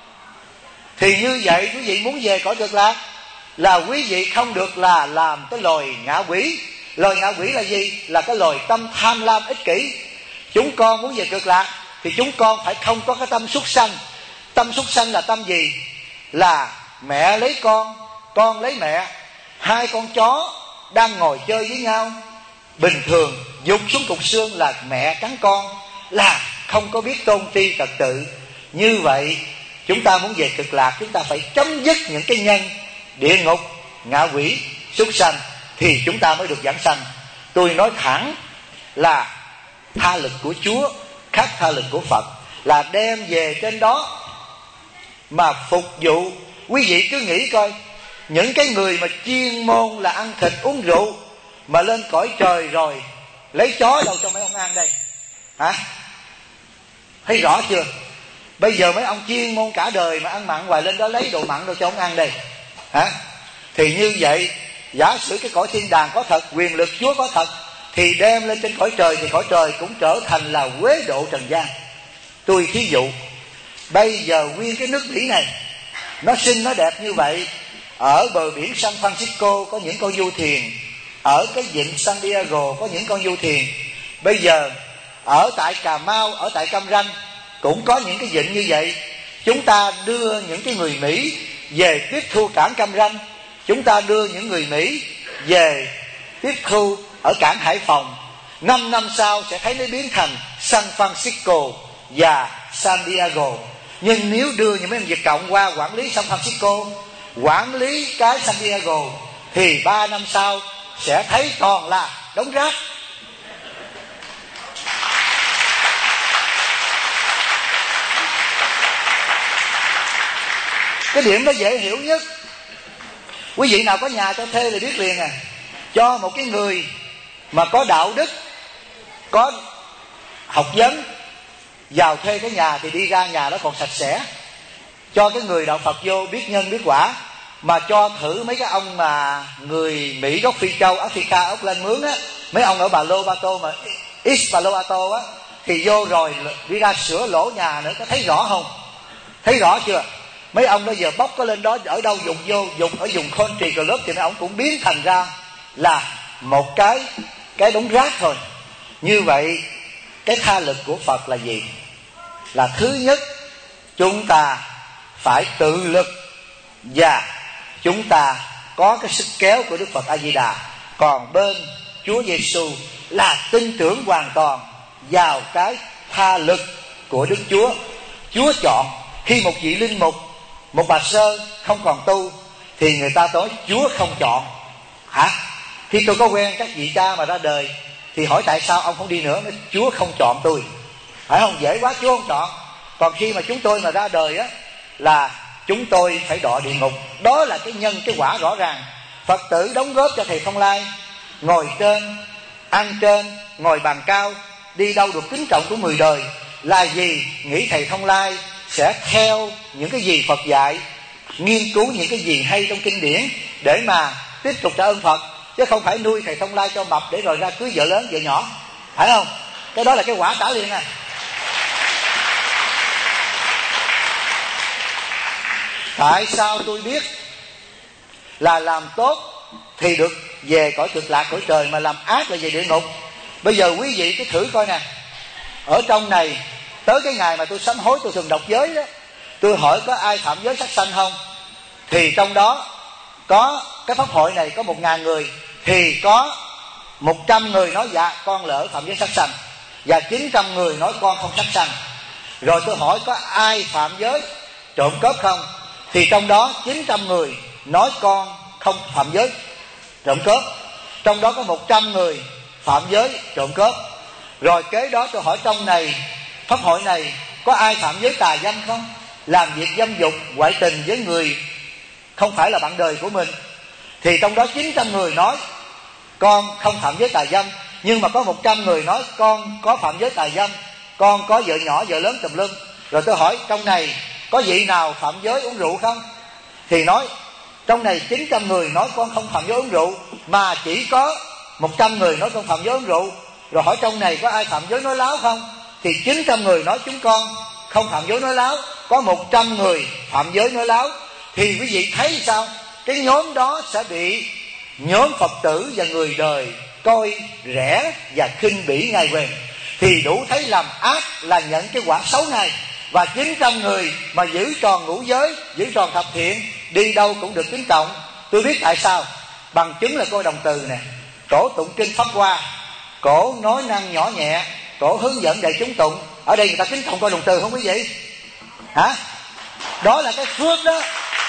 Thì như vậy quý vị muốn về cõi Cực Lạc là quý vị không được là làm cái loài ngạ quỷ. Loài ngạ quỷ là gì? Là cái loài tâm tham lam ích kỷ. Chúng con muốn về Cực Lạc thì chúng con phải không có cái tâm súc sanh. Tâm súc sanh là tâm gì? Là mẹ lấy con lấy mẹ. Hai con chó đang ngồi chơi với nhau, bình thường dục xuống cục xương là mẹ cắn con, là không có biết tôn ti trật tự. Như vậy chúng ta muốn về Cực Lạc, chúng ta phải chấm dứt những cái nhân địa ngục, ngạ quỷ, súc sanh thì chúng ta mới được giảng sanh. Tôi nói thẳng là tha lực của Chúa khác tha lực của Phật, là đem về trên đó mà phục vụ. Quý vị cứ nghĩ coi, những cái người mà chuyên môn là ăn thịt uống rượu mà lên cõi trời rồi lấy chó đâu cho mấy ông ăn đây hả? Thấy rõ chưa? Bây giờ mấy ông chuyên môn cả đời mà ăn mặn hoài lên đó lấy đồ mặn đâu cho ông ăn đây hả? Thì như vậy giả sử cái cõi thiên đàng có thật, quyền lực Chúa có thật, thì đem lên trên cõi trời thì cõi trời cũng trở thành là quế độ trần gian. Tôi thí dụ bây giờ nguyên cái nước Mỹ này nó xinh nó đẹp như vậy, ở bờ biển San Francisco có những con du thuyền, ở cái vịnh San Diego có những con du thuyền. Bây giờ ở tại Cà Mau, ở tại Cam Ranh cũng có những cái vịnh như vậy. Chúng ta đưa những cái người Mỹ về tiếp thu cảng Cam Ranh, chúng ta đưa những người Mỹ về tiếp thu ở cảng Hải Phòng. 5 năm sau sẽ thấy nó biến thành San Francisco và San Diego. Nhưng nếu đưa những mấy ông Việt Cộng qua quản lý San Francisco, quản lý cái San Diego, thì 3 năm sau sẽ thấy toàn là đống rác. Cái điểm đó dễ hiểu nhất. Quý vị nào có nhà cho thuê thì biết liền à. Cho một cái người mà có đạo đức, có học vấn vào thuê cái nhà thì đi ra nhà nó còn sạch sẽ. Cho cái người đạo Phật vô biết nhân biết quả. Mà cho thử mấy cái ông mà người Mỹ gốc Phi Châu, Africa, ốc lên mướn á, mấy ông ở Palo Alto mà East Palo Alto á, thì vô rồi đi ra sửa lỗ nhà nữa, có thấy rõ không? Thấy rõ chưa? Mấy ông đó giờ bóc có lên đó ở đâu dùng vô, dùng ở vùng country club thì mấy ông cũng biến thành ra là một cái đống rác thôi. Như vậy cái tha lực của Phật là gì? Là thứ nhất, chúng ta phải tự lực và chúng ta có cái sức kéo của Đức Phật A Di Đà. Còn bên Chúa Giêsu là tin tưởng hoàn toàn vào cái tha lực của Đức Chúa. Chúa chọn. Khi một vị linh mục, một bà sơ không còn tu thì người ta nói Chúa không chọn. Hả? Khi tôi có quen các vị cha mà ra đời thì hỏi tại sao ông không đi nữa? Nói, Chúa không chọn tôi. Phải không? Dễ quá, Chúa không chọn. Còn khi mà chúng tôi mà ra đời á, là chúng tôi phải đọa địa ngục. Đó là cái nhân, cái quả rõ ràng. Phật tử đóng góp cho thầy Thông Lai, ngồi trên, ăn trên, ngồi bàn cao, đi đâu được kính trọng của 10 đời. Là gì? Nghĩ thầy Thông Lai sẽ theo những cái gì Phật dạy, nghiên cứu những cái gì hay trong kinh điển để mà tiếp tục trả ơn Phật, chứ không phải nuôi thầy Thông Lai cho mập để rồi ra cưới vợ lớn vợ nhỏ. Phải không? Cái đó là cái quả trả liền à. Tại sao tôi biết là làm tốt thì được về cõi cực lạc, cõi trời, mà làm ác là về địa ngục? Bây giờ quý vị cứ thử coi nè. Ở trong này, tới cái ngày mà tôi sám hối, tôi thường đọc giới đó, tôi hỏi có ai phạm giới sát sanh không? Thì trong đó có cái pháp hội này có 1.000 người, thì có 100 người nói dạ con lỡ phạm giới sát sanh, và 900 người nói con không sát sanh. Rồi tôi hỏi có ai phạm giới trộm cướp không? Thì trong đó 900 người nói con không phạm giới trộm cướp. Trong đó có 100 người phạm giới trộm cướp. Rồi kế đó tôi hỏi trong này, pháp hội này có ai phạm giới tà dâm không? Làm việc dâm dục, ngoại tình với người không phải là bạn đời của mình. Thì trong đó 900 người nói con không phạm giới tà dâm, nhưng mà có 100 người nói con có phạm giới tà dâm, con có vợ nhỏ vợ lớn tùm lum. Rồi tôi hỏi trong này có vị nào phạm giới uống rượu không? Thì nói trong này 900 người nói con không phạm giới uống rượu, mà chỉ có 100 người nói con phạm giới uống rượu. Rồi hỏi trong này có ai phạm giới nói láo không? Thì 900 người nói chúng con không phạm giới nói láo, có 100 người phạm giới nói láo. Thì quý vị thấy sao? Cái nhóm đó sẽ bị nhóm Phật tử và người đời coi rẻ và khinh bỉ ngài quyền. Thì đủ thấy làm ác là nhận cái quả xấu này. Và 900 người mà giữ tròn ngũ giới, giữ tròn thập thiện, đi đâu cũng được kính trọng. Tôi biết tại sao. Bằng chứng là coi đồng từ nè, cổ tụng kinh Pháp Hoa, cổ nói năng nhỏ nhẹ, cổ hướng dẫn đại chúng tụng. Ở đây người ta kính trọng coi đồng từ không quý vị? Hả? Đó là cái phước đó,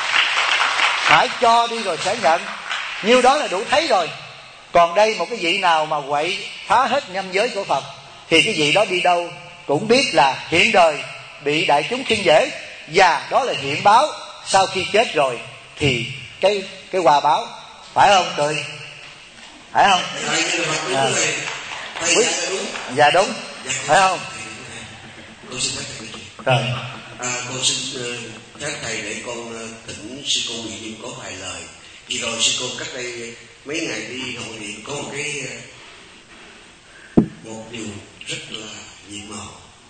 phải cho đi rồi sẽ nhận. Nhiêu đó là đủ thấy rồi. Còn đây một cái vị nào mà quậy phá hết nhâm giới của Phật thì cái vị đó đi đâu cũng biết là hiện đời bị đại chúng khinh dễ, và đó là hiện báo. Sau khi chết rồi thì cái quả báo. Phải không cười? Phải không? Dạ đúng. Phải không? Con xin phép thầy rồi. Con xin phép thầy để con thỉnh sư cô Nguyễn Diệm có vài lời. Vì rồi sư cô cách đây mấy ngày đi hội điện có một điều rất là nhiệm màu.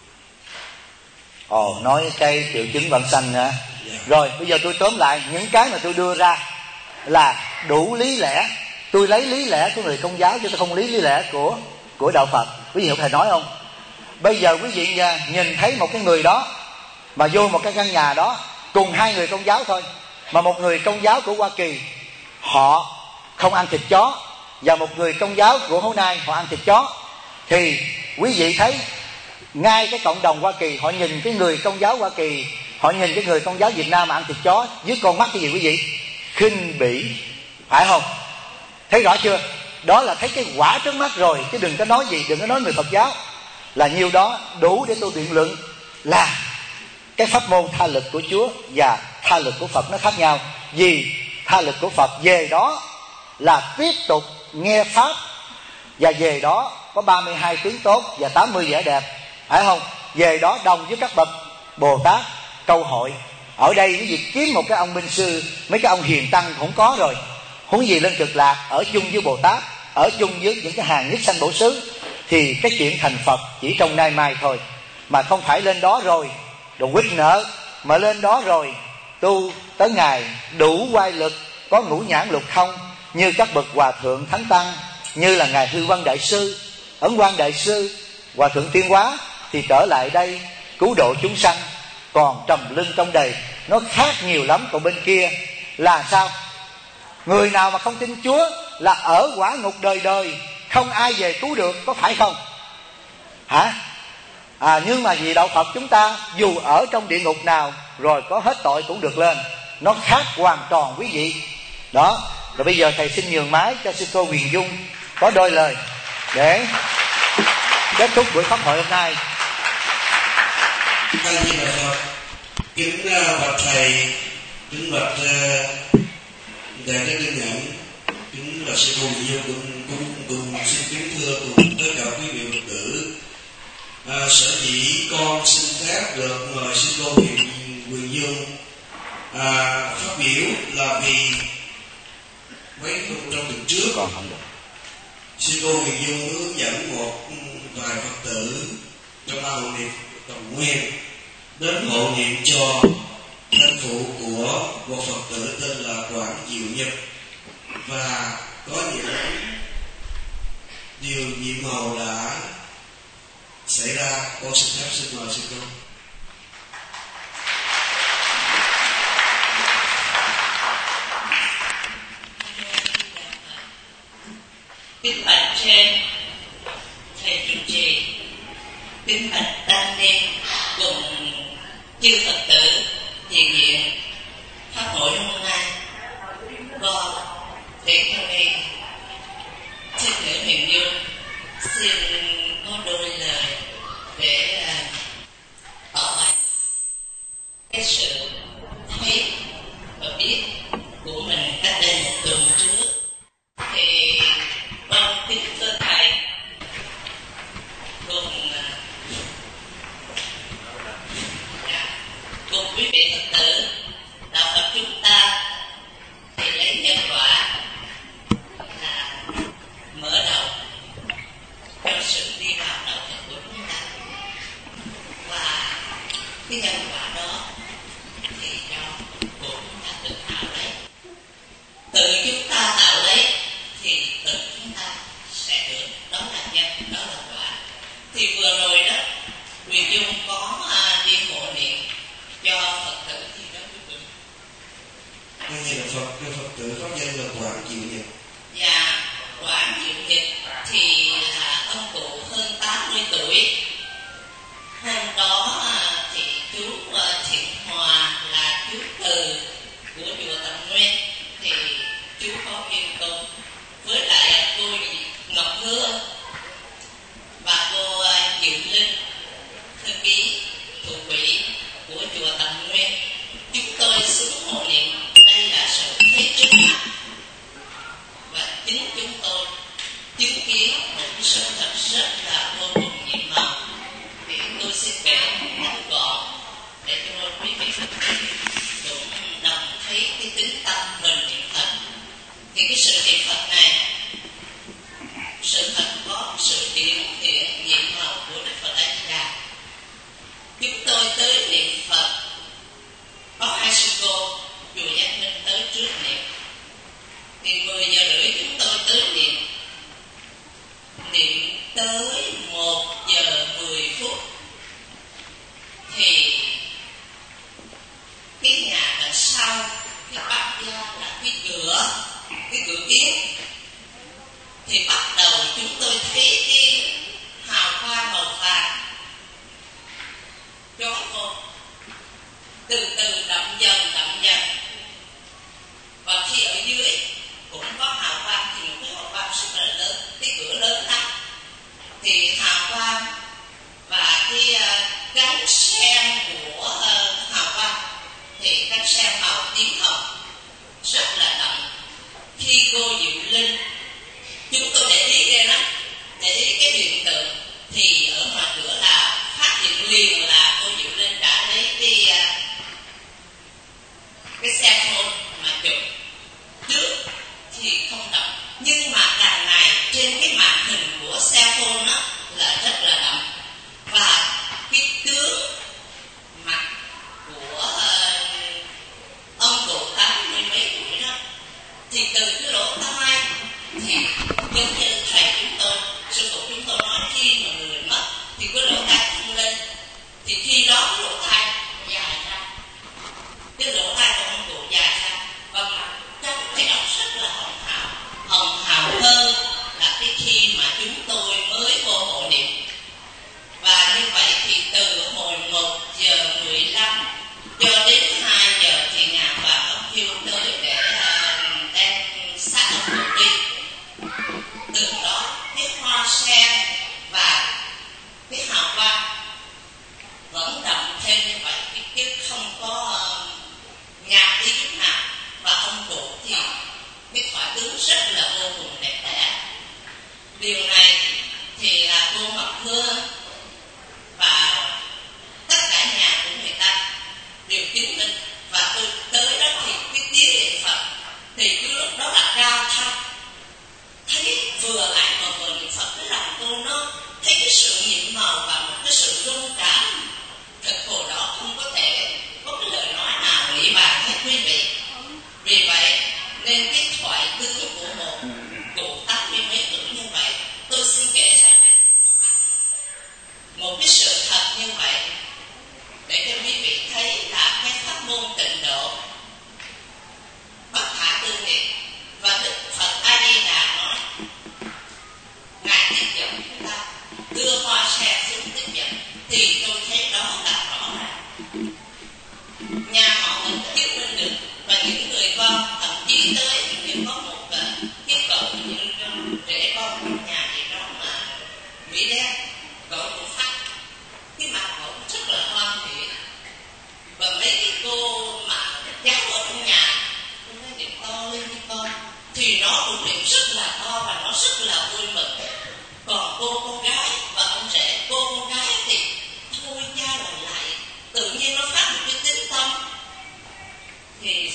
Nói cái triệu chứng vãng sanh hả? Dạ. Rồi bây giờ tôi tóm lại những cái mà tôi đưa ra là đủ lý lẽ. Tôi lấy lý lẽ của người Công giáo chứ tôi không lấy lý lẽ của đạo Phật. Quý vị hiểu thầy nói không? Bây giờ quý vị nhìn thấy một cái người đó mà vô một cái căn nhà đó cùng hai người Công giáo thôi, mà một người Công giáo của Hoa Kỳ họ không ăn thịt chó, và một người Công giáo của Hố Nai họ ăn thịt chó, thì quý vị thấy ngay cái cộng đồng Hoa Kỳ họ nhìn cái người Công giáo Hoa Kỳ, họ nhìn cái người Công giáo Việt Nam mà ăn thịt chó với con mắt cái gì quý vị? Khinh bỉ. Phải không? Thấy rõ chưa? Đó là thấy cái quả trước mắt rồi, chứ đừng có nói gì, đừng có nói người Phật giáo. Là nhiêu đó đủ để tôi biện luận là cái pháp môn tha lực của Chúa và tha lực của Phật nó khác nhau. Vì tha lực của Phật về đó là tiếp tục nghe pháp, và về đó có 32 tướng tốt và 80 vẻ đẹp. Phải không? Về đó đồng với các bậc Bồ Tát câu hội. Ở đây cái việc kiếm một cái ông minh sư, mấy cái ông hiền tăng cũng có rồi, huống gì lên cực lạc ở chung với Bồ Tát, ở chung với những cái hàng nhất sanh bổ xứ. Thì cái chuyện thành Phật chỉ trong nay mai thôi, mà không phải lên đó rồi đồ quýt nợ, mà lên đó rồi tu tới ngày đủ oai lực, có ngũ nhãn lục thông như các bậc hòa thượng thánh tăng, như là ngài Hư Văn Đại Sư, Ấn Quang Đại Sư, Hòa thượng Tiên Hóa, thì trở lại đây cứu độ chúng sanh. Còn trầm lưng trong đầy nó khác nhiều lắm. Còn bên kia là sao? Người nào mà không tin Chúa là ở quả ngục đời đời, không ai về cứu được, có phải không? Hả? Nhưng mà vì đạo Phật chúng ta dù ở trong địa ngục nào rồi có hết tội cũng được lên, nó khác hoàn toàn quý vị. Đó. Rồi bây giờ thầy xin nhường máy cho sư cô Huyền Dung có đôi lời để kết thúc buổi pháp hội hôm nay. Kính bạch thầy, kính bạch đại đức Linh Nhẫn, kính bạch sư cô Huyền Dung, cùng xin kính thưa cùng tất cả quý vị Phật tử. Sở dĩ con xin phép được mời sư cô Huyền Dung phát biểu là vì mấy hôm trong tuần trước sư cô Huyền Dung hướng dẫn một vài Phật tử trong ban hộ niệm Tòng Nguyên đến hộ niệm cho thân phụ của một Phật tử tên là Quảng Diệu Nhật, và có những điều nhiệm màu đã xảy ra. Con xin phép xin mời sư cô. Kính bạch trên thầy trụ trì, kính bạch tăng ni cùng chư Phật tử hiện diện pháp hội hôm nay, con Thị Theo Nghi Thích Nữ Huyền Dung xin có đôi lời để tỏ bày cái sự thấy và biết của mình cách đây một tuần trước. Thì con kính thưa thầy cùng quý vị Phật tử, đạo Phật chúng ta thì lấy nhân quả là mở đầu cho sự đi vào đạo Phật của chúng ta, và cái nhân quả đó thì do của chúng ta tự tạo lấy. Tự chúng ta tạo lấy thì tự chúng ta sẽ được, đó là nhân, đó là quả. Thì vừa rồi đó Huyền Dung có đi hộ niệm cho Phật tử thì đó quý vị. Đây là Phật tử có danh là Quảng Diệu Nhật. Dạ, Quảng Diệu Nhật thì là ông cụ hơn 80 tuổi. Hôm đó thì chú Thiện Hòa là chú Từ của chùa Tầm Nguyên, thì chú có kiêm tôn với lại cô Ngọc Hương và cô Diệu Linh, thư ký thủ quỹ của chùa Tầm Nguyên. Chúng tôi xuống hộ niệm, đây là sự thấy trước mắt, và chính chúng tôi chứng kiến một sự thật rất là vô cùng nhiệm màu. Thì tôi xin kể ngắn gọn để cho quý vị cũng đồng thấy cái tính tâm mình niệm Phật. Thì cái sự niệm Phật này, sự thật có sự hiện nhiệm màu của Đức Phật A Di Đà. Chúng tôi tới niệm Phật, có hai sư cô chùa Giác Minh tới trước niệm. Thì 10 giờ rưỡi chúng tôi tới niệm tới 1 giờ 10 phút. Thì cái nhà đằng sau, cái bát gia là cái cửa kiến, thì bắt đầu chúng tôi thấy cái hào hoa màu vàng chói vô, từ từ đậm dần. Và khi ở dưới cũng có hào quang, thì một cái hào quang rất là lớn, cái cửa lớn lắm. Thì hào quang và cái cánh sen của hào quang thì cánh sen màu tím hồng rất là đậm. Khi cô Diệu Linh, chúng tôi để ý ghê lắm, để ý cái hiện tượng, thì ở ngoài cửa là phát hiện liền là cô Diệu Linh đã lấy cái xe phone mà chụp. Trước thì không đậm, nhưng mà đằng này trên cái màn hình của xe phone đó là rất là đậm. Và cái tướng mặt của ông cụ 80 mấy tuổi đó, thì từ cái lỗ tai thì giống như thầy chúng tôi, sư phụ chúng tôi nói, khi mà người mất thì cái lỗ tai không lên, thì khi đó cái lỗ tai dài ra, cái lỗ tai của ông cụ quý vị. Vì vậy nên cái thoại tướng của một cụ 80 mấy tuổi như vậy, tôi xin kể ra đây một cái sự thật như vậy để cho quý vị thấy là cái pháp môn tịnh độ bất khả tư nghị. Và Đức Phật A Di Đà nói ngài tiếp dẫn chúng ta đưa hoa sen xuống tiếp dẫn, thì tôi thấy đó là rõ ràng nhà họ mình đã chứng minh được. Và những người con thậm chí tới những có một cái cậu những trẻ con trong nhà gì đó mà Mỹ đen, cậu cũng phát cái mặt cậu rất là hoan hỷ. Và mấy cái cô mà giáo ở trong nhà cũng nói niệm to lên với con, thì nó cũng niệm rất là to và nó rất là vui mừng. Còn cô con gái và ông trẻ, cô con gái thì thôi cha lại, tự nhiên nó phát một cái tính tâm. Thì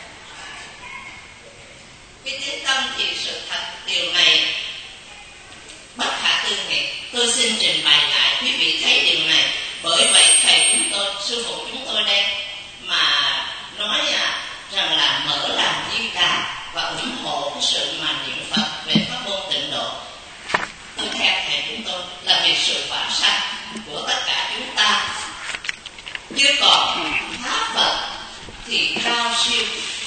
cái tính tâm thì sự thật điều này bất khả tư nghị. Tôi xin trình bày lại quý vị thấy điều này. Bởi vậy thầy chúng tôi, sư phụ chúng tôi đây mà nói rằng là mở làm Di Đà và ủng hộ cái sự mà niệm Phật về pháp môn tịnh độ. Tôi theo thầy chúng tôi là vì sự vãng sanh của tất cả chúng ta. Chứ còn pháp Phật thì cao siêu,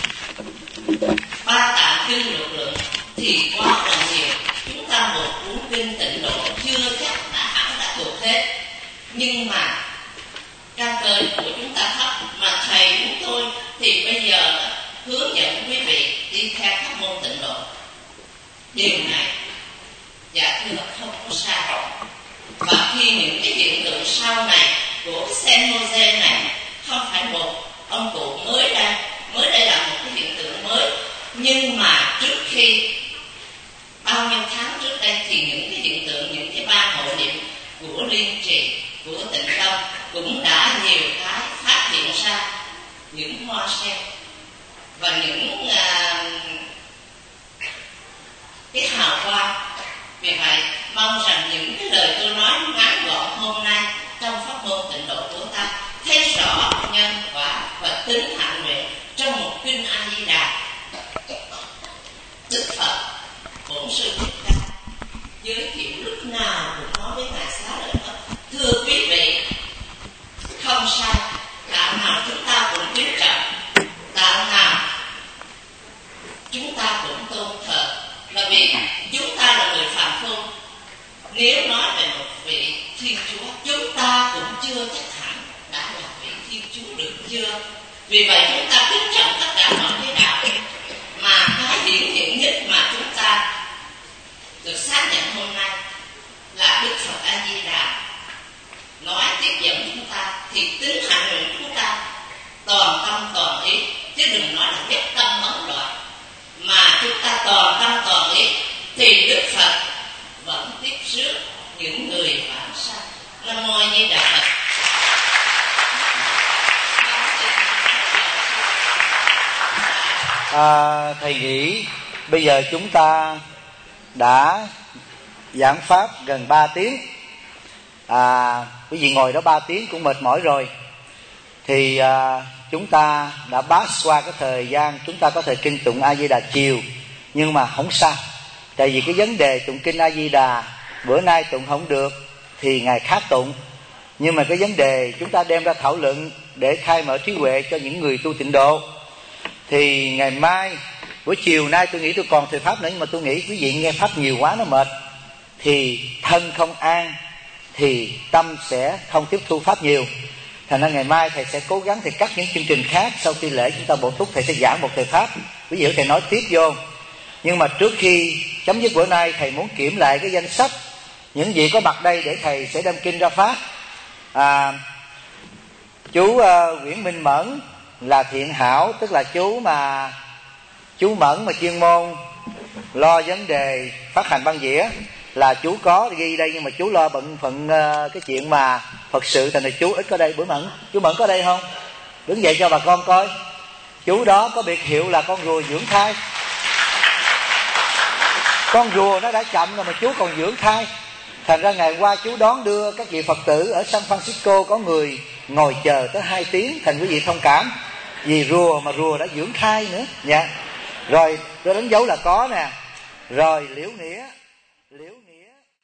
ba tạng kinh lực lượng thì quá là nhiều. Chúng ta một cuốn kinh tịnh độ chưa chắc đã thuộc hết. Nhưng mà căn cơ của chúng ta thấp, mà thầy chúng tôi thì bây giờ hướng dẫn quý vị đi theo pháp môn tịnh độ. Điều này dạ thưa không có sai. Và khi những cái hiện tượng sau này của Saint Jose này không phải một ông cụ mới đây là một cái hiện tượng mới, nhưng mà trước khi bao nhiêu tháng trước đây thì những cái hiện tượng, những cái ban hội niệm của Liên Trì, của Tịnh Tông cũng đã nhiều cái phát hiện ra những hoa sen và những cái hào quang. Vì vậy mong rằng những cái lời tôi nói ngắn gọn hôm nay trong pháp môn tịnh độ của ta thấy rõ nhân quả và tính hạnh nguyện trong một kinh A Di Đà. Đức Phật Bổn Sư Thích Ca giới thiệu lúc nào cũng nói với ngài Xá Lợi Phất: thưa quý vị, không sai, đạo nào chúng ta cũng kính trọng, đạo nào chúng ta cũng tôn thờ, là vì chúng ta là người phạm phu. Nếu nói về một vị Thiên Chúa, chúng ta cũng chưa chắc hẳn đã là vị Thiên Chúa được chưa. Vì vậy chúng ta kính trọng tất cả mọi cái đạo, mà cái hiển hiện nhất mà chúng ta được xác nhận hôm nay là Đức Phật A Di Đà nói tiếp dẫn chúng ta, thì tính hạnh nguyện của chúng ta toàn tâm toàn ý, chứ đừng nói là nhất tâm ấn loạn, mà chúng ta toàn tâm toàn ý thì Đức Phật vẫn tiếp rước những người vãng sanh. Nam mô A Di Đà Phật. Thầy nghĩ bây giờ chúng ta đã giảng pháp gần 3 tiếng. Quý vị ngồi đó 3 tiếng cũng mệt mỏi rồi. Thì chúng ta đã pass qua cái thời gian chúng ta có thời kinh tụng A Di Đà chiều. Nhưng mà không sao, tại vì cái vấn đề tụng kinh A Di Đà bữa nay tụng không được thì ngày khác tụng. Nhưng mà cái vấn đề chúng ta đem ra thảo luận để khai mở trí huệ cho những người tu tịnh độ. Thì ngày mai, buổi chiều nay tôi nghĩ tôi còn thời pháp nữa, nhưng mà tôi nghĩ quý vị nghe pháp nhiều quá nó mệt, thì thân không an thì tâm sẽ không tiếp thu pháp nhiều. Thành ra ngày mai thầy sẽ cố gắng thầy cắt những chương trình khác. Sau khi lễ chúng ta bổ túc, thầy sẽ giảng một thời pháp, quý vị thầy nói tiếp vô. Nhưng mà trước khi chấm dứt bữa nay, thầy muốn kiểm lại cái danh sách những vị có mặt đây để thầy sẽ đem kinh ra phát. Chú Nguyễn Minh Mẫn là thiện hảo, tức là chú Mẫn mà chuyên môn lo vấn đề phát hành băng dĩa, là chú có ghi đây, nhưng mà chú lo bận phận cái chuyện mà Phật sự, thành ra chú ít có đây. Chú Mẫn có đây không? Đứng dậy cho bà con coi. Chú đó có biệt hiệu là con rùa dưỡng thai. Con rùa nó đã chậm rồi mà chú còn dưỡng thai. Thành ra ngày qua chú đón đưa các vị Phật tử ở San Francisco, có người ngồi chờ tới 2 tiếng. Thành quý vị thông cảm. Vì rùa mà rùa đã dưỡng thai nữa nha. Rồi tôi đánh dấu là có nè. Rồi liễu nghĩa